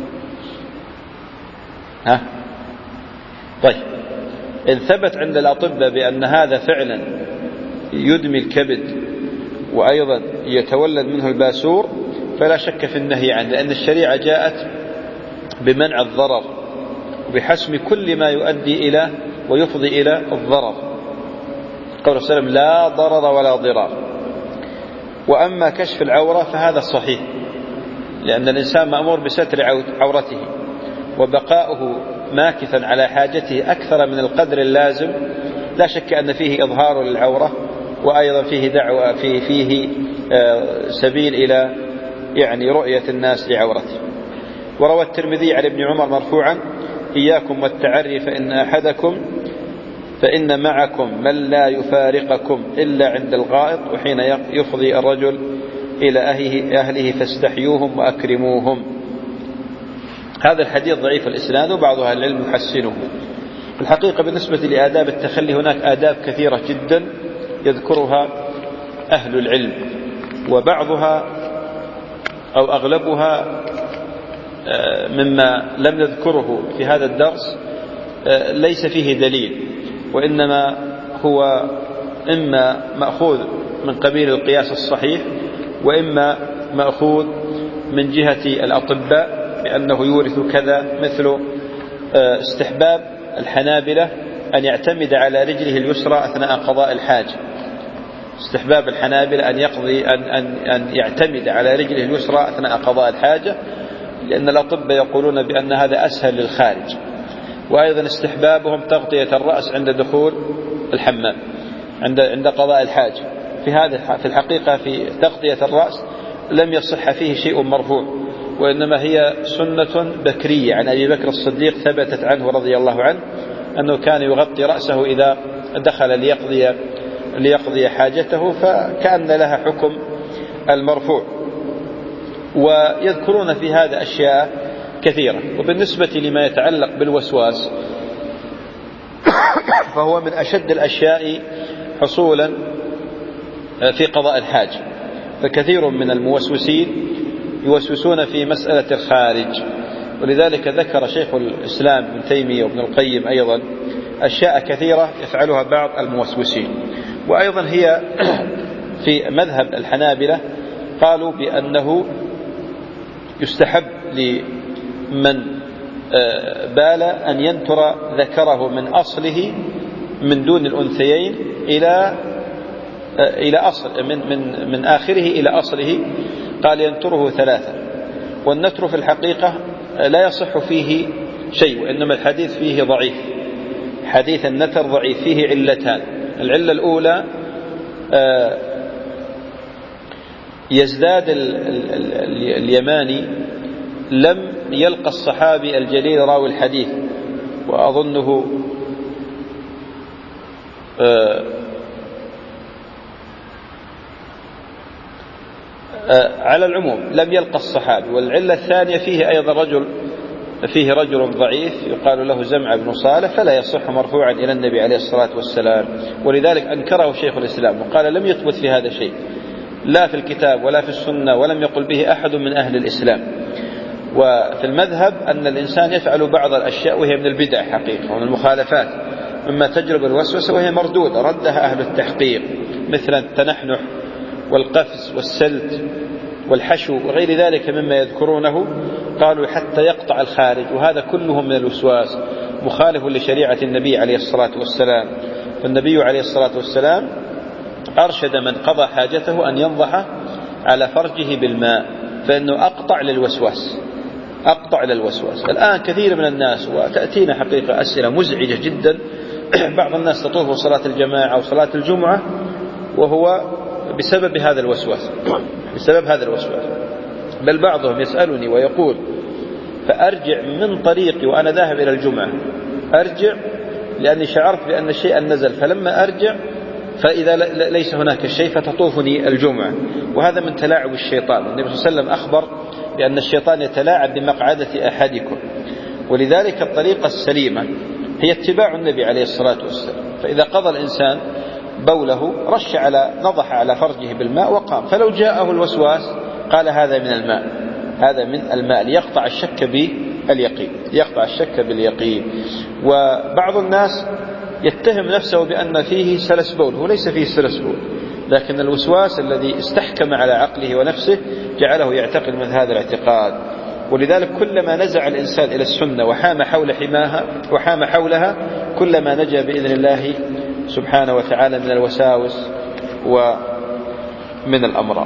ها؟ طيب، إن ثبت عند الأطباء بأن هذا فعلا يدمي الكبد وأيضا يتولد منه الباسور فلا شك في النهي عنه، لأن الشريعة جاءت بمنع الضرر وبحسم كل ما يؤدي إلى ويفضي إلى الضرر. قول صلى الله عليه وسلم: لا ضرر ولا ضرار. وأما كشف العورة فهذا صحيح، لأن الإنسان مأمور بستر عورته، وبقاؤه ماكثا على حاجته أكثر من القدر اللازم لا شك أن فيه إظهار للعورة، وأيضا فيه دعوة فيه, فيه سبيل إلى يعني رؤية الناس لعورته. وروى الترمذي عن ابن عمر مرفوعا: إياكم والتعري فإن أحدكم فإن معكم من لا يفارقكم إلا عند الغائط، وحين يفضي الرجل إلى أهله فاستحيوهم وأكرموهم. هذا الحديث ضعيف الإسناد، وبعض أهل العلم يحسنه. الحقيقة بالنسبة لآداب التخلي هناك آداب كثيرة جدا يذكرها أهل العلم، وبعضها أو أغلبها مما لم نذكره في هذا الدرس ليس فيه دليل، وإنما هو إما مأخوذ من قبيل القياس الصحيح، وإما مأخوذ من جهة الأطباء بأنه يورث كذا، مثل استحباب الحنابلة أن يعتمد على رجله اليسرى أثناء قضاء الحاجة. استحباب الحنابلة أن يقضي أن أن أن يعتمد على رجله اليسرى أثناء قضاء الحاجة، لأن الأطباء يقولون بأن هذا أسهل للخارج. وأيضا استحبابهم تغطية الرأس عند دخول الحمام، عند عند قضاء الحاجة. في هذا في الحقيقة في تغطية الرأس لم يصح فيه شيء مرفوع، وإنما هي سنة بكرية عن أبي بكر الصديق ثبتت عنه رضي الله عنه أنه كان يغطي رأسه إذا دخل ليقضي ليقضي حاجته فكأن لها حكم المرفوع. ويذكرون في هذا أشياء كثيرة. وبالنسبة لما يتعلق بالوسواس فهو من أشد الأشياء حصولا في قضاء الحاجة، فكثير من الموسوسين يوسوسون في مسألة الخارج. ولذلك ذكر شيخ الإسلام ابن تيمية وابن القيم أيضا أشياء كثيرة يفعلها بعض الموسوسين. وأيضا هي في مذهب الحنابلة قالوا بأنه يستحب لمن بال أن ينتر ذكره من أصله من دون الأنثيين إلى إلى أصل من من من آخره إلى أصله، قال ينتره ثلاثة. والنتر في الحقيقة لا يصح فيه شيء، وإنما الحديث فيه ضعيف. حديث النتر ضعيف، فيه علتان. العلة الأولى يزداد اليماني لم يلقى الصحابي الجليل راوي الحديث، وأظنه على العموم لم يلقى الصحابي. والعلة الثانية فيه أيضا رجل فيه رجل ضعيف يقال له زمع بن صالح، فلا يصح مرفوعا إلى النبي عليه الصلاة والسلام. ولذلك أنكره شيخ الإسلام وقال لم يثبت في هذا شيء، لا في الكتاب ولا في السنة، ولم يقل به أحد من أهل الإسلام. وفي المذهب أن الإنسان يفعل بعض الأشياء وهي من البدع حقيقة ومن المخالفات مما تجرب الوسوسة وهي مردودة ردها أهل التحقيق، مثل التنحنح والقفز والسلت والحشو وغير ذلك مما يذكرونه، قالوا حتى يقطع الخارج، وهذا كله من الوسواس مخالف لشريعة النبي عليه الصلاة والسلام. فالنبي عليه الصلاة والسلام أرشد من قضى حاجته أن ينضح على فرجه بالماء، فإنه أقطع للوسواس أقطع للوسواس. الآن كثير من الناس، وتأتينا حقيقة أسئلة مزعجة جدا، بعض الناس تطوف صلاة الجماعة أو صلاة الجمعة وهو بسبب هذا الوسواس بسبب هذا الوسواس بل بعضهم يسألني ويقول فأرجع من طريقي وأنا ذاهب إلى الجمعة، أرجع لأني شعرت بأن شيئا نزل، فلما أرجع فإذا ليس هناك شيء فتطوفني الجمعة. وهذا من تلاعب الشيطان. النبي صلى الله عليه وسلم أخبر بأن الشيطان يتلاعب بمقعدة أحدكم. ولذلك الطريقة السليمة هي اتباع النبي عليه الصلاة والسلام. فإذا قضى الإنسان بوله رش على نضح على فرجه بالماء وقام، فلو جاءه الوسواس قال هذا من الماء هذا من الماء ليقطع الشك باليقين يقطع الشك باليقين. وبعض الناس يتهم نفسه بأن فيه سلس بول، هو ليس فيه سلس بول، لكن الوسواس الذي استحكم على عقله ونفسه جعله يعتقد من هذا الاعتقاد. ولذلك كلما نزع الإنسان إلى السنة وحام حول حماها وحام حولها كلما نجا بإذن الله سبحانه وتعالى من الوساوس ومن الأمراض.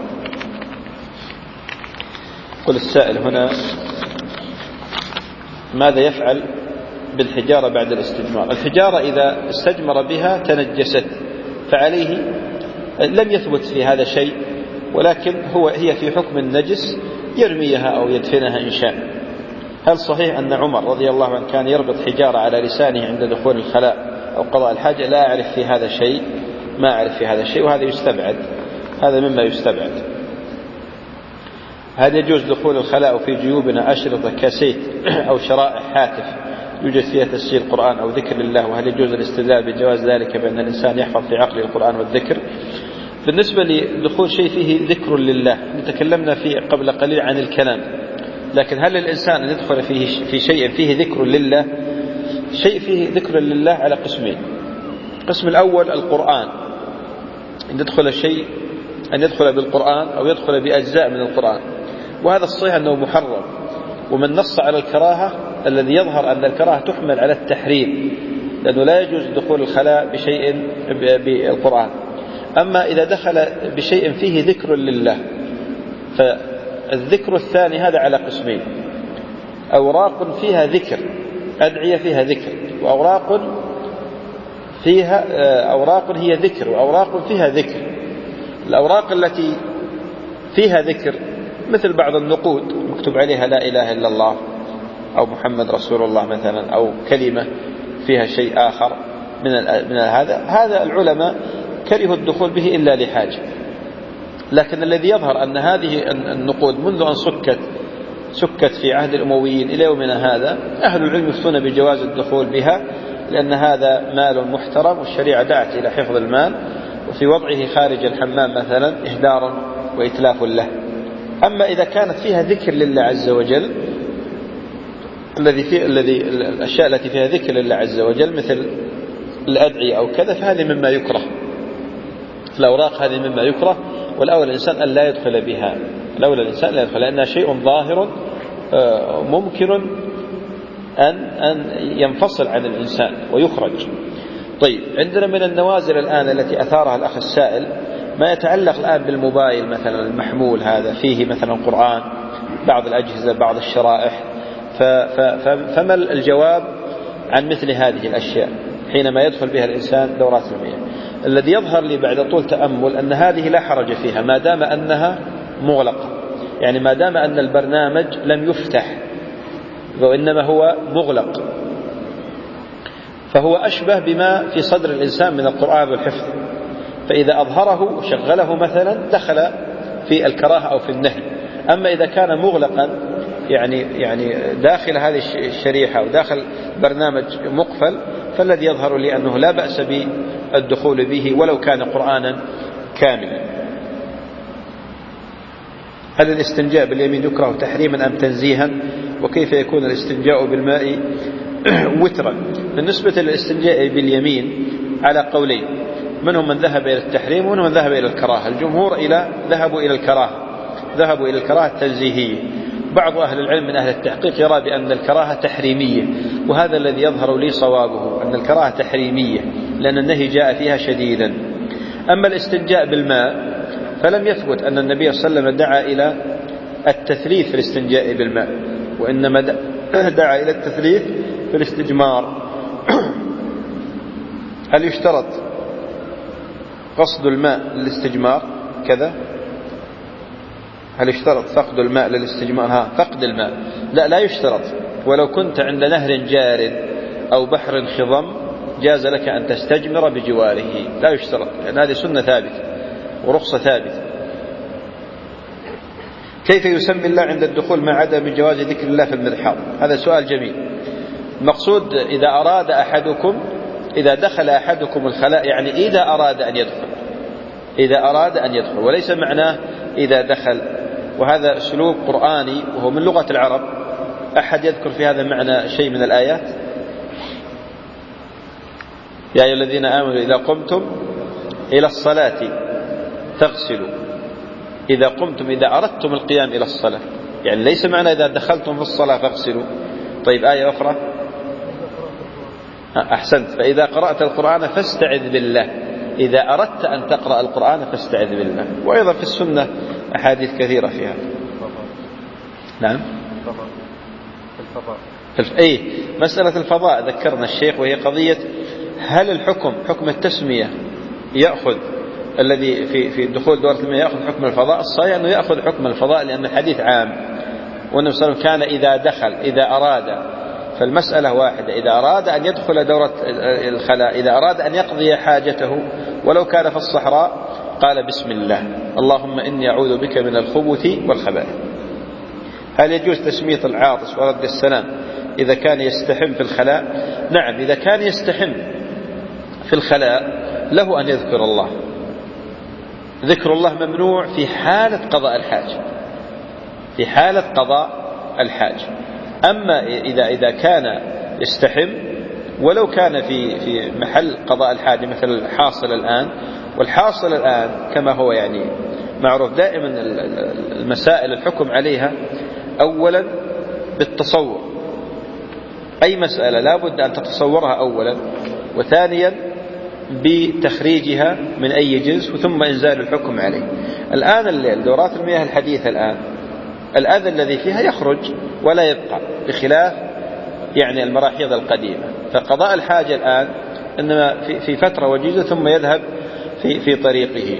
قل السائل هنا ماذا يفعل بالحجارة بعد الاستجمار؟ الحجارة إذا استجمر بها تنجست فعليه لم يثبت في هذا شيء، ولكن هو هي في حكم النجس يرميها أو يدفنها إن شاء. هل صحيح أن عمر رضي الله عنه كان يربط حجارة على لسانه عند دخول الخلاء أو قضاء الحاجة؟ لا أعرف في هذا شيء ما أعرف في هذا الشيء، وهذا يستبعد هذا مما يستبعد. هل يجوز دخول الخلاء وفي جيوبنا أشرطة كاسيت أو شرائح هاتف يوجد فيها تسجيل قرآن أو ذكر لله؟ وهل يجوز الاستدلال بجواز ذلك بأن الإنسان يحفظ في عقله القرآن والذكر؟ بالنسبة لدخول شيء فيه ذكر لله تكلمنا فيه قبل قليل عن الكلام، لكن هل الإنسان أن يدخل فيه في شيء فيه ذكر لله؟ شيء فيه ذكر لله على قسمين. القسم الأول القرآن، أن يدخل شيء أن يدخل بالقرآن أو يدخل بأجزاء من القرآن، وهذا الصحيح أنه محرم. ومن نص على الكراهة الذي يظهر أن الكراهة تحمل على التحريم، لأنه لا يجوز دخول الخلاء بشيء بالقرآن. أما إذا دخل بشيء فيه ذكر لله فالذكر الثاني هذا على قسمين: أوراق فيها ذكر، أدعية فيها ذكر، وأوراق فيها أوراق هي ذكر وأوراق فيها ذكر. الأوراق التي فيها ذكر مثل بعض النقود مكتوب عليها لا إله إلا الله أو محمد رسول الله مثلا، أو كلمة فيها شيء آخر من من هذا هذا العلماء كرهوا الدخول به إلا لحاجة. لكن الذي يظهر أن هذه النقود منذ أن سكت سكت في عهد الأمويين إلى يومنا هذا، أهل العلم يفتون بجواز الدخول بها، لأن هذا مال محترم والشريعة دعت إلى حفظ المال، وفي وضعه خارج الحمام مثلا إهدار وإتلاف له. أما إذا كانت فيها ذكر لله عز وجل، الذي في الذي الأشياء التي فيها ذكر لله عز وجل مثل الأدعية أو كذا، فهذه مما يكره. الأوراق هذه مما يكره، والأولى الإنسان أن لا يدخل بها، الأولى الإنسان لا يدخل، لأنها شيء ظاهر ممكن أن أن ينفصل عن الإنسان ويخرج. طيب، عندنا من النوازل الآن التي أثارها الأخ السائل ما يتعلق الآن بالموبايل مثلا المحمول، هذا فيه مثلا قرآن، بعض الأجهزة، بعض الشرائح. فما الجواب عن مثل هذه الأشياء حينما يدخل بها الإنسان دورات المياه؟ الذي يظهر لي بعد طول تأمل أن هذه لا حرج فيها ما دام أنها مغلقة، يعني ما دام أن البرنامج لم يفتح وإنما هو مغلق، فهو أشبه بما في صدر الإنسان من القرآن والحفظ، فإذا أظهره وشغله مثلا دخل في الكراهة أو في النهي. أما إذا كان مغلقا يعني يعني داخل هذه الشريحة وداخل برنامج مقفل، فالذي يظهر لي أنه لا بأس بالدخول به ولو كان قرآنا كاملا. هل الاستنجاء باليمين يكره تحريما أم تنزيها؟ وكيف يكون الاستنجاء بالماء وترا؟ بالنسبة للاستنجاء باليمين على قولين، منهم من ذهب إلى التحريم ومنهم من ذهب إلى الكراهة. الجمهور إلى ذهبوا إلى الكراهة ذهبوا إلى الكراهة التنزيهية. بعض أهل العلم من أهل التحقيق يرى بأن الكراهة تحريمية، وهذا الذي يظهر لي صوابه، أن الكراهة تحريمية لأن النهي جاء فيها شديدا. أما الاستنجاء بالماء فلم يثبت أن النبي صلى الله عليه وسلم دعا إلى التثليث في الاستنجاء بالماء، وإنما دعا إلى التثليث في الاستجمار. هل يشترط قصد الماء للاستجمار كذا؟ هل يشترط فقد الماء للاستجمار؟ ها فقد الماء لا لا يشترط، ولو كنت عند نهر جار أو بحر خضم جاز لك أن تستجمر بجواره، لا يشترط، لأن هذه سنة ثابتة ورخصة ثابتة. كيف يسمي الله عند الدخول مع عدم جواز ذكر الله في المرحاض؟ هذا سؤال جميل. المقصود إذا أراد أحدكم إذا دخل أحدكم الخلاء، يعني إذا أراد أن يدخل إذا أراد أن يدخل وليس معناه إذا دخل، وهذا أسلوب قرآني وهو من لغة العرب. أحد يذكر في هذا معنى شيء من الآيات؟ يا أيها الذين آمنوا إذا قمتم إلى الصلاة فاغسلوا. إذا قمتم إذا أردتم القيام إلى الصلاة، يعني ليس معنى إذا دخلتم في الصلاة فاغسلوا. طيب آية أخرى؟ أحسنت. فإذا قرأت القرآن فاستعذ بالله، إذا أردت أن تقرأ القرآن فاستعذ بالله. وأيضا في السنة أحاديث كثيرة في هذا. نعم الف... أي مسألة الفضاء ذكرنا الشيخ، وهي قضية هل الحكم حكم التسمية يأخذ الذي في في دخول دورة المياه يأخذ حكم الفضاء؟ الصحيح أنه يأخذ حكم الفضاء، لأن الحديث عام، والنبي صلى الله عليه وسلم كان إذا دخل إذا أراد، فالمسألة واحدة، إذا أراد أن يدخل دورة الخلاء، إذا أراد أن يقضي حاجته ولو كان في الصحراء قال بسم الله اللهم إني أعوذ بك من الخبث والخبائث. هل يجوز تسمية العاطس ورد السلام إذا كان يستحم في الخلاء؟ نعم، إذا كان يستحم في الخلاء له أن يذكر الله. ذكر الله ممنوع في حالة قضاء الحاجة، في حالة قضاء الحاجة. أما إذا إذا كان يستحم ولو كان في في محل قضاء الحاجة مثل الحاصل الآن، والحاصل الآن كما هو يعني معروف دائما المسائل الحكم عليها أولا بالتصور، أي مسألة لا بد أن تتصورها أولا، وثانيا بتخريجها من أي جنس، وثم إنزال الحكم عليه. الآن الدورات المياه الحديثة الآن الأذى الذي فيها يخرج ولا يبقى، بخلاف يعني المراحيض القديمة. فقضاء الحاجة الآن إنما في فترة وجيزة ثم يذهب في في طريقه.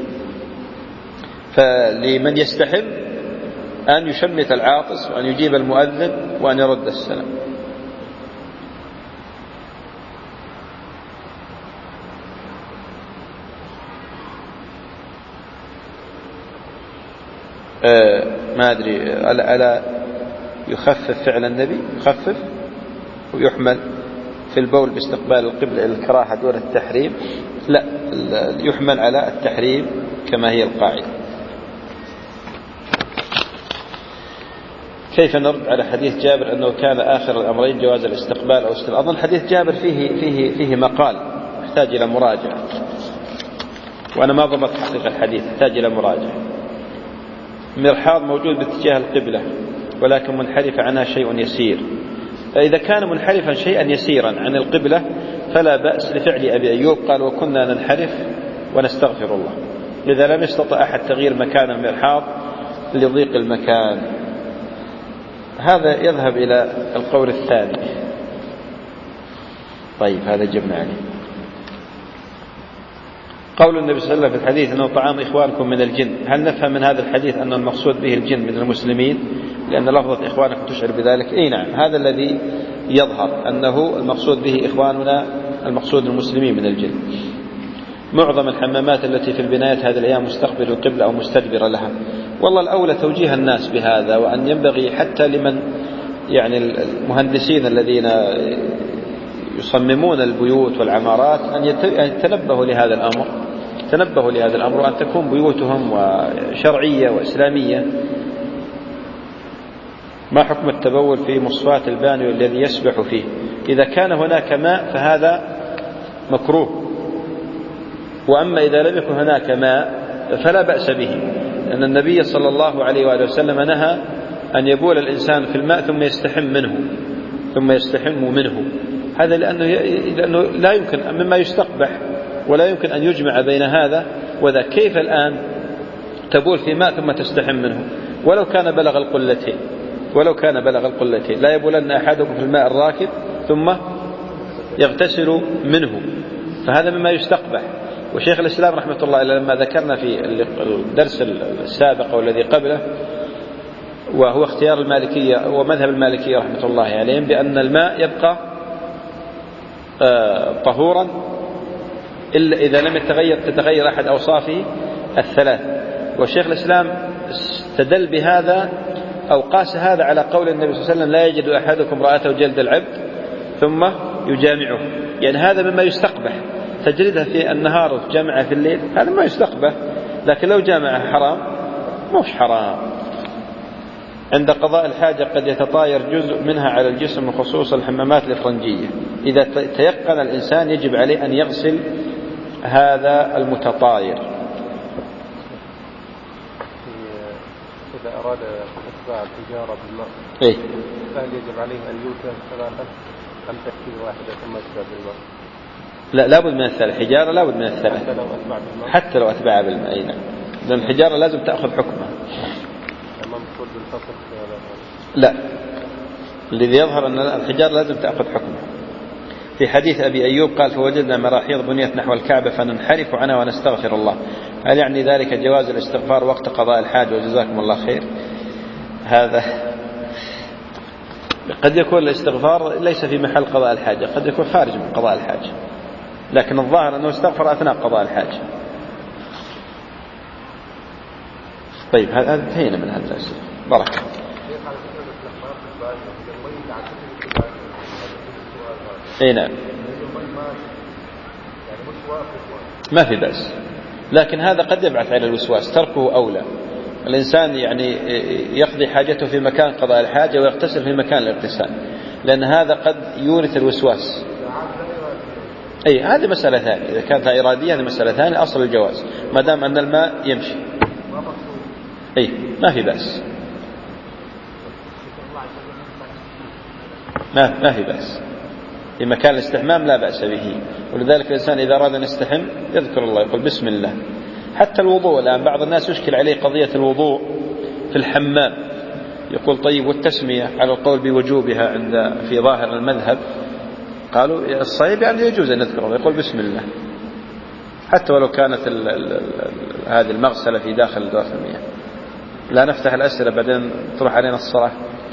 فلمن يستحب أن يشمت العاطس وأن يجيب المؤذن وأن يرد السلام. آه ما أدري ألا يخفف فعل النبي، يخفف ويحمل في البول باستقبال القبلة الكراهة دون التحريم؟ لا، يحمل على التحريم كما هي القاعدة. كيف نرد على حديث جابر أنه كان آخر الأمرين جواز الاستقبال أو استقبال؟ أظن حديث جابر فيه فيه فيه مقال يحتاج إلى مراجعة، وأنا ما ضبط حقيقة الحديث، يحتاج إلى مراجعة. مرحاض موجود باتجاه القبلة ولكن منحرف عنها شيء يسير. فإذا كان منحرفا شيئا يسيرا عن القبلة فلا بأس لفعل أبي أيوب، قال وكنا ننحرف ونستغفر الله، إذا لم يستطع أحد تغيير مكان المرحاض لضيق المكان. هذا يذهب إلى القول الثاني. طيب هذا جبنا عليه. قول النبي صلى الله عليه وسلم في الحديث أنه طعام إخوانكم من الجن، هل نفهم من هذا الحديث أن المقصود به الجن من المسلمين لأن لفظة إخوانكم تشعر بذلك؟ إيه نعم، هذا الذي يظهر أنه المقصود به إخواننا، المقصود المسلمين من الجن. معظم الحمامات التي في البنايات هذه الأيام مستقبل القبلة أو مستدبر لها. والله الأولى توجيه الناس بهذا، وأن ينبغي حتى لمن يعني المهندسين الذين يصممون البيوت والعمارات أن يتنبهوا لهذا الأمر، تنبهوا لهذا الأمر، وأن تكون بيوتهم وشرعية وإسلامية. ما حكم التبول في مصفاة البانيو الذي يسبح فيه؟ إذا كان هناك ماء فهذا مكروه، وأما إذا لم يكن هناك ماء فلا بأس به، لأن النبي صلى الله عليه وآله وسلم نهى أن يبول الإنسان في الماء ثم يستحم منه ثم يستحم منه. هذا لأنه, لأنه لا يمكن، مما يستقبح ولا يمكن أن يجمع بين هذا وذا. كيف الآن تبول في ماء ثم تستحم منه؟ ولو كان بلغ القلتين، ولو كان بلغ القلتين لا يبولن أحدكم في الماء الراكد ثم يغتسل منه، فهذا مما يستقبح. وشيخ الإسلام رحمة الله عليه لما ذكرنا في الدرس السابق والذي قبله، وهو اختيار المالكية ومذهب المالكية رحمة الله عليهم، بأن الماء يبقى طهورا إلا إذا لم يتغير تتغير أحد أوصافه الثلاث. وشيخ الإسلام استدل بهذا أو قاس هذا على قول النبي صلى الله عليه وسلم لا يجد أحدكم رأته جلد العبد ثم يجامعه، يعني هذا مما يستقبح. تجلدها في النهار وتجامعها في الليل هذا ما يستقبح، لكن لو جامعها حرام مش حرام. عند قضاء الحاجة قد يتطاير جزء منها على الجسم، وخصوصا الحمامات الإفرنجية. إذا تيقن الإنسان يجب عليه أن يغسل هذا المتطاير. إذا أراد إتباع الحجارة بالماء إيه؟ فهل يجب عليه أن يوتر ثلاثة أم تكفيه واحدة ثم يتبع بالماء؟ لا، لابد من الثلاث. الحجارة لابد من الثلاث حتى لو أتبع بالماء، حتى لو أتبع بالماء. أي نعم، لأن الحجارة لازم تأخذ حكمها. لا، الذي يظهر أن الحجارة لازم تأخذ حكمها. في حديث أبي أيوب قال فوجدنا مراحيض بنيت نحو الكعبة فننحرف عنها ونستغفر الله، هل يعني ذلك جواز الاستغفار وقت قضاء الحاجة؟ وجزاكم الله خير. هذا قد يكون الاستغفار ليس في محل قضاء الحاجة، قد يكون خارج من قضاء الحاجة، لكن الظاهر أنه استغفر أثناء قضاء الحاجة. طيب هذا انتهينا من هذا الأسئلة. بركة. اي نعم، ما في بأس، لكن هذا قد يبعث على الوسواس، تركه أولى. الإنسان يعني يقضي حاجته في مكان قضاء الحاجة ويغتسل في مكان الاغتسال، لأن هذا قد يورث الوسواس. أي هذه مسألة ثانية، إذا كانت إرادية هذه مسألة ثانية، أصل الجواز ما دام أن الماء يمشي. أي ما في بأس، ما ما في بأس في مكان الاستحمام لا بأس به. ولذلك الإنسان إذا أراد أن يستحم يذكر الله، يقول بسم الله. حتى الوضوء الآن بعض الناس يشكل عليه قضية الوضوء في الحمام، يقول طيب والتسمية على القول بوجوبها عند في ظاهر المذهب، قالوا الصحيح يعني يجوز أن نذكر الله، يقول بسم الله حتى ولو كانت ال ال ال هذه المغسلة في داخل دورة المياه. لا نفتح الأسئلة بعدين تروح علينا الصلاة.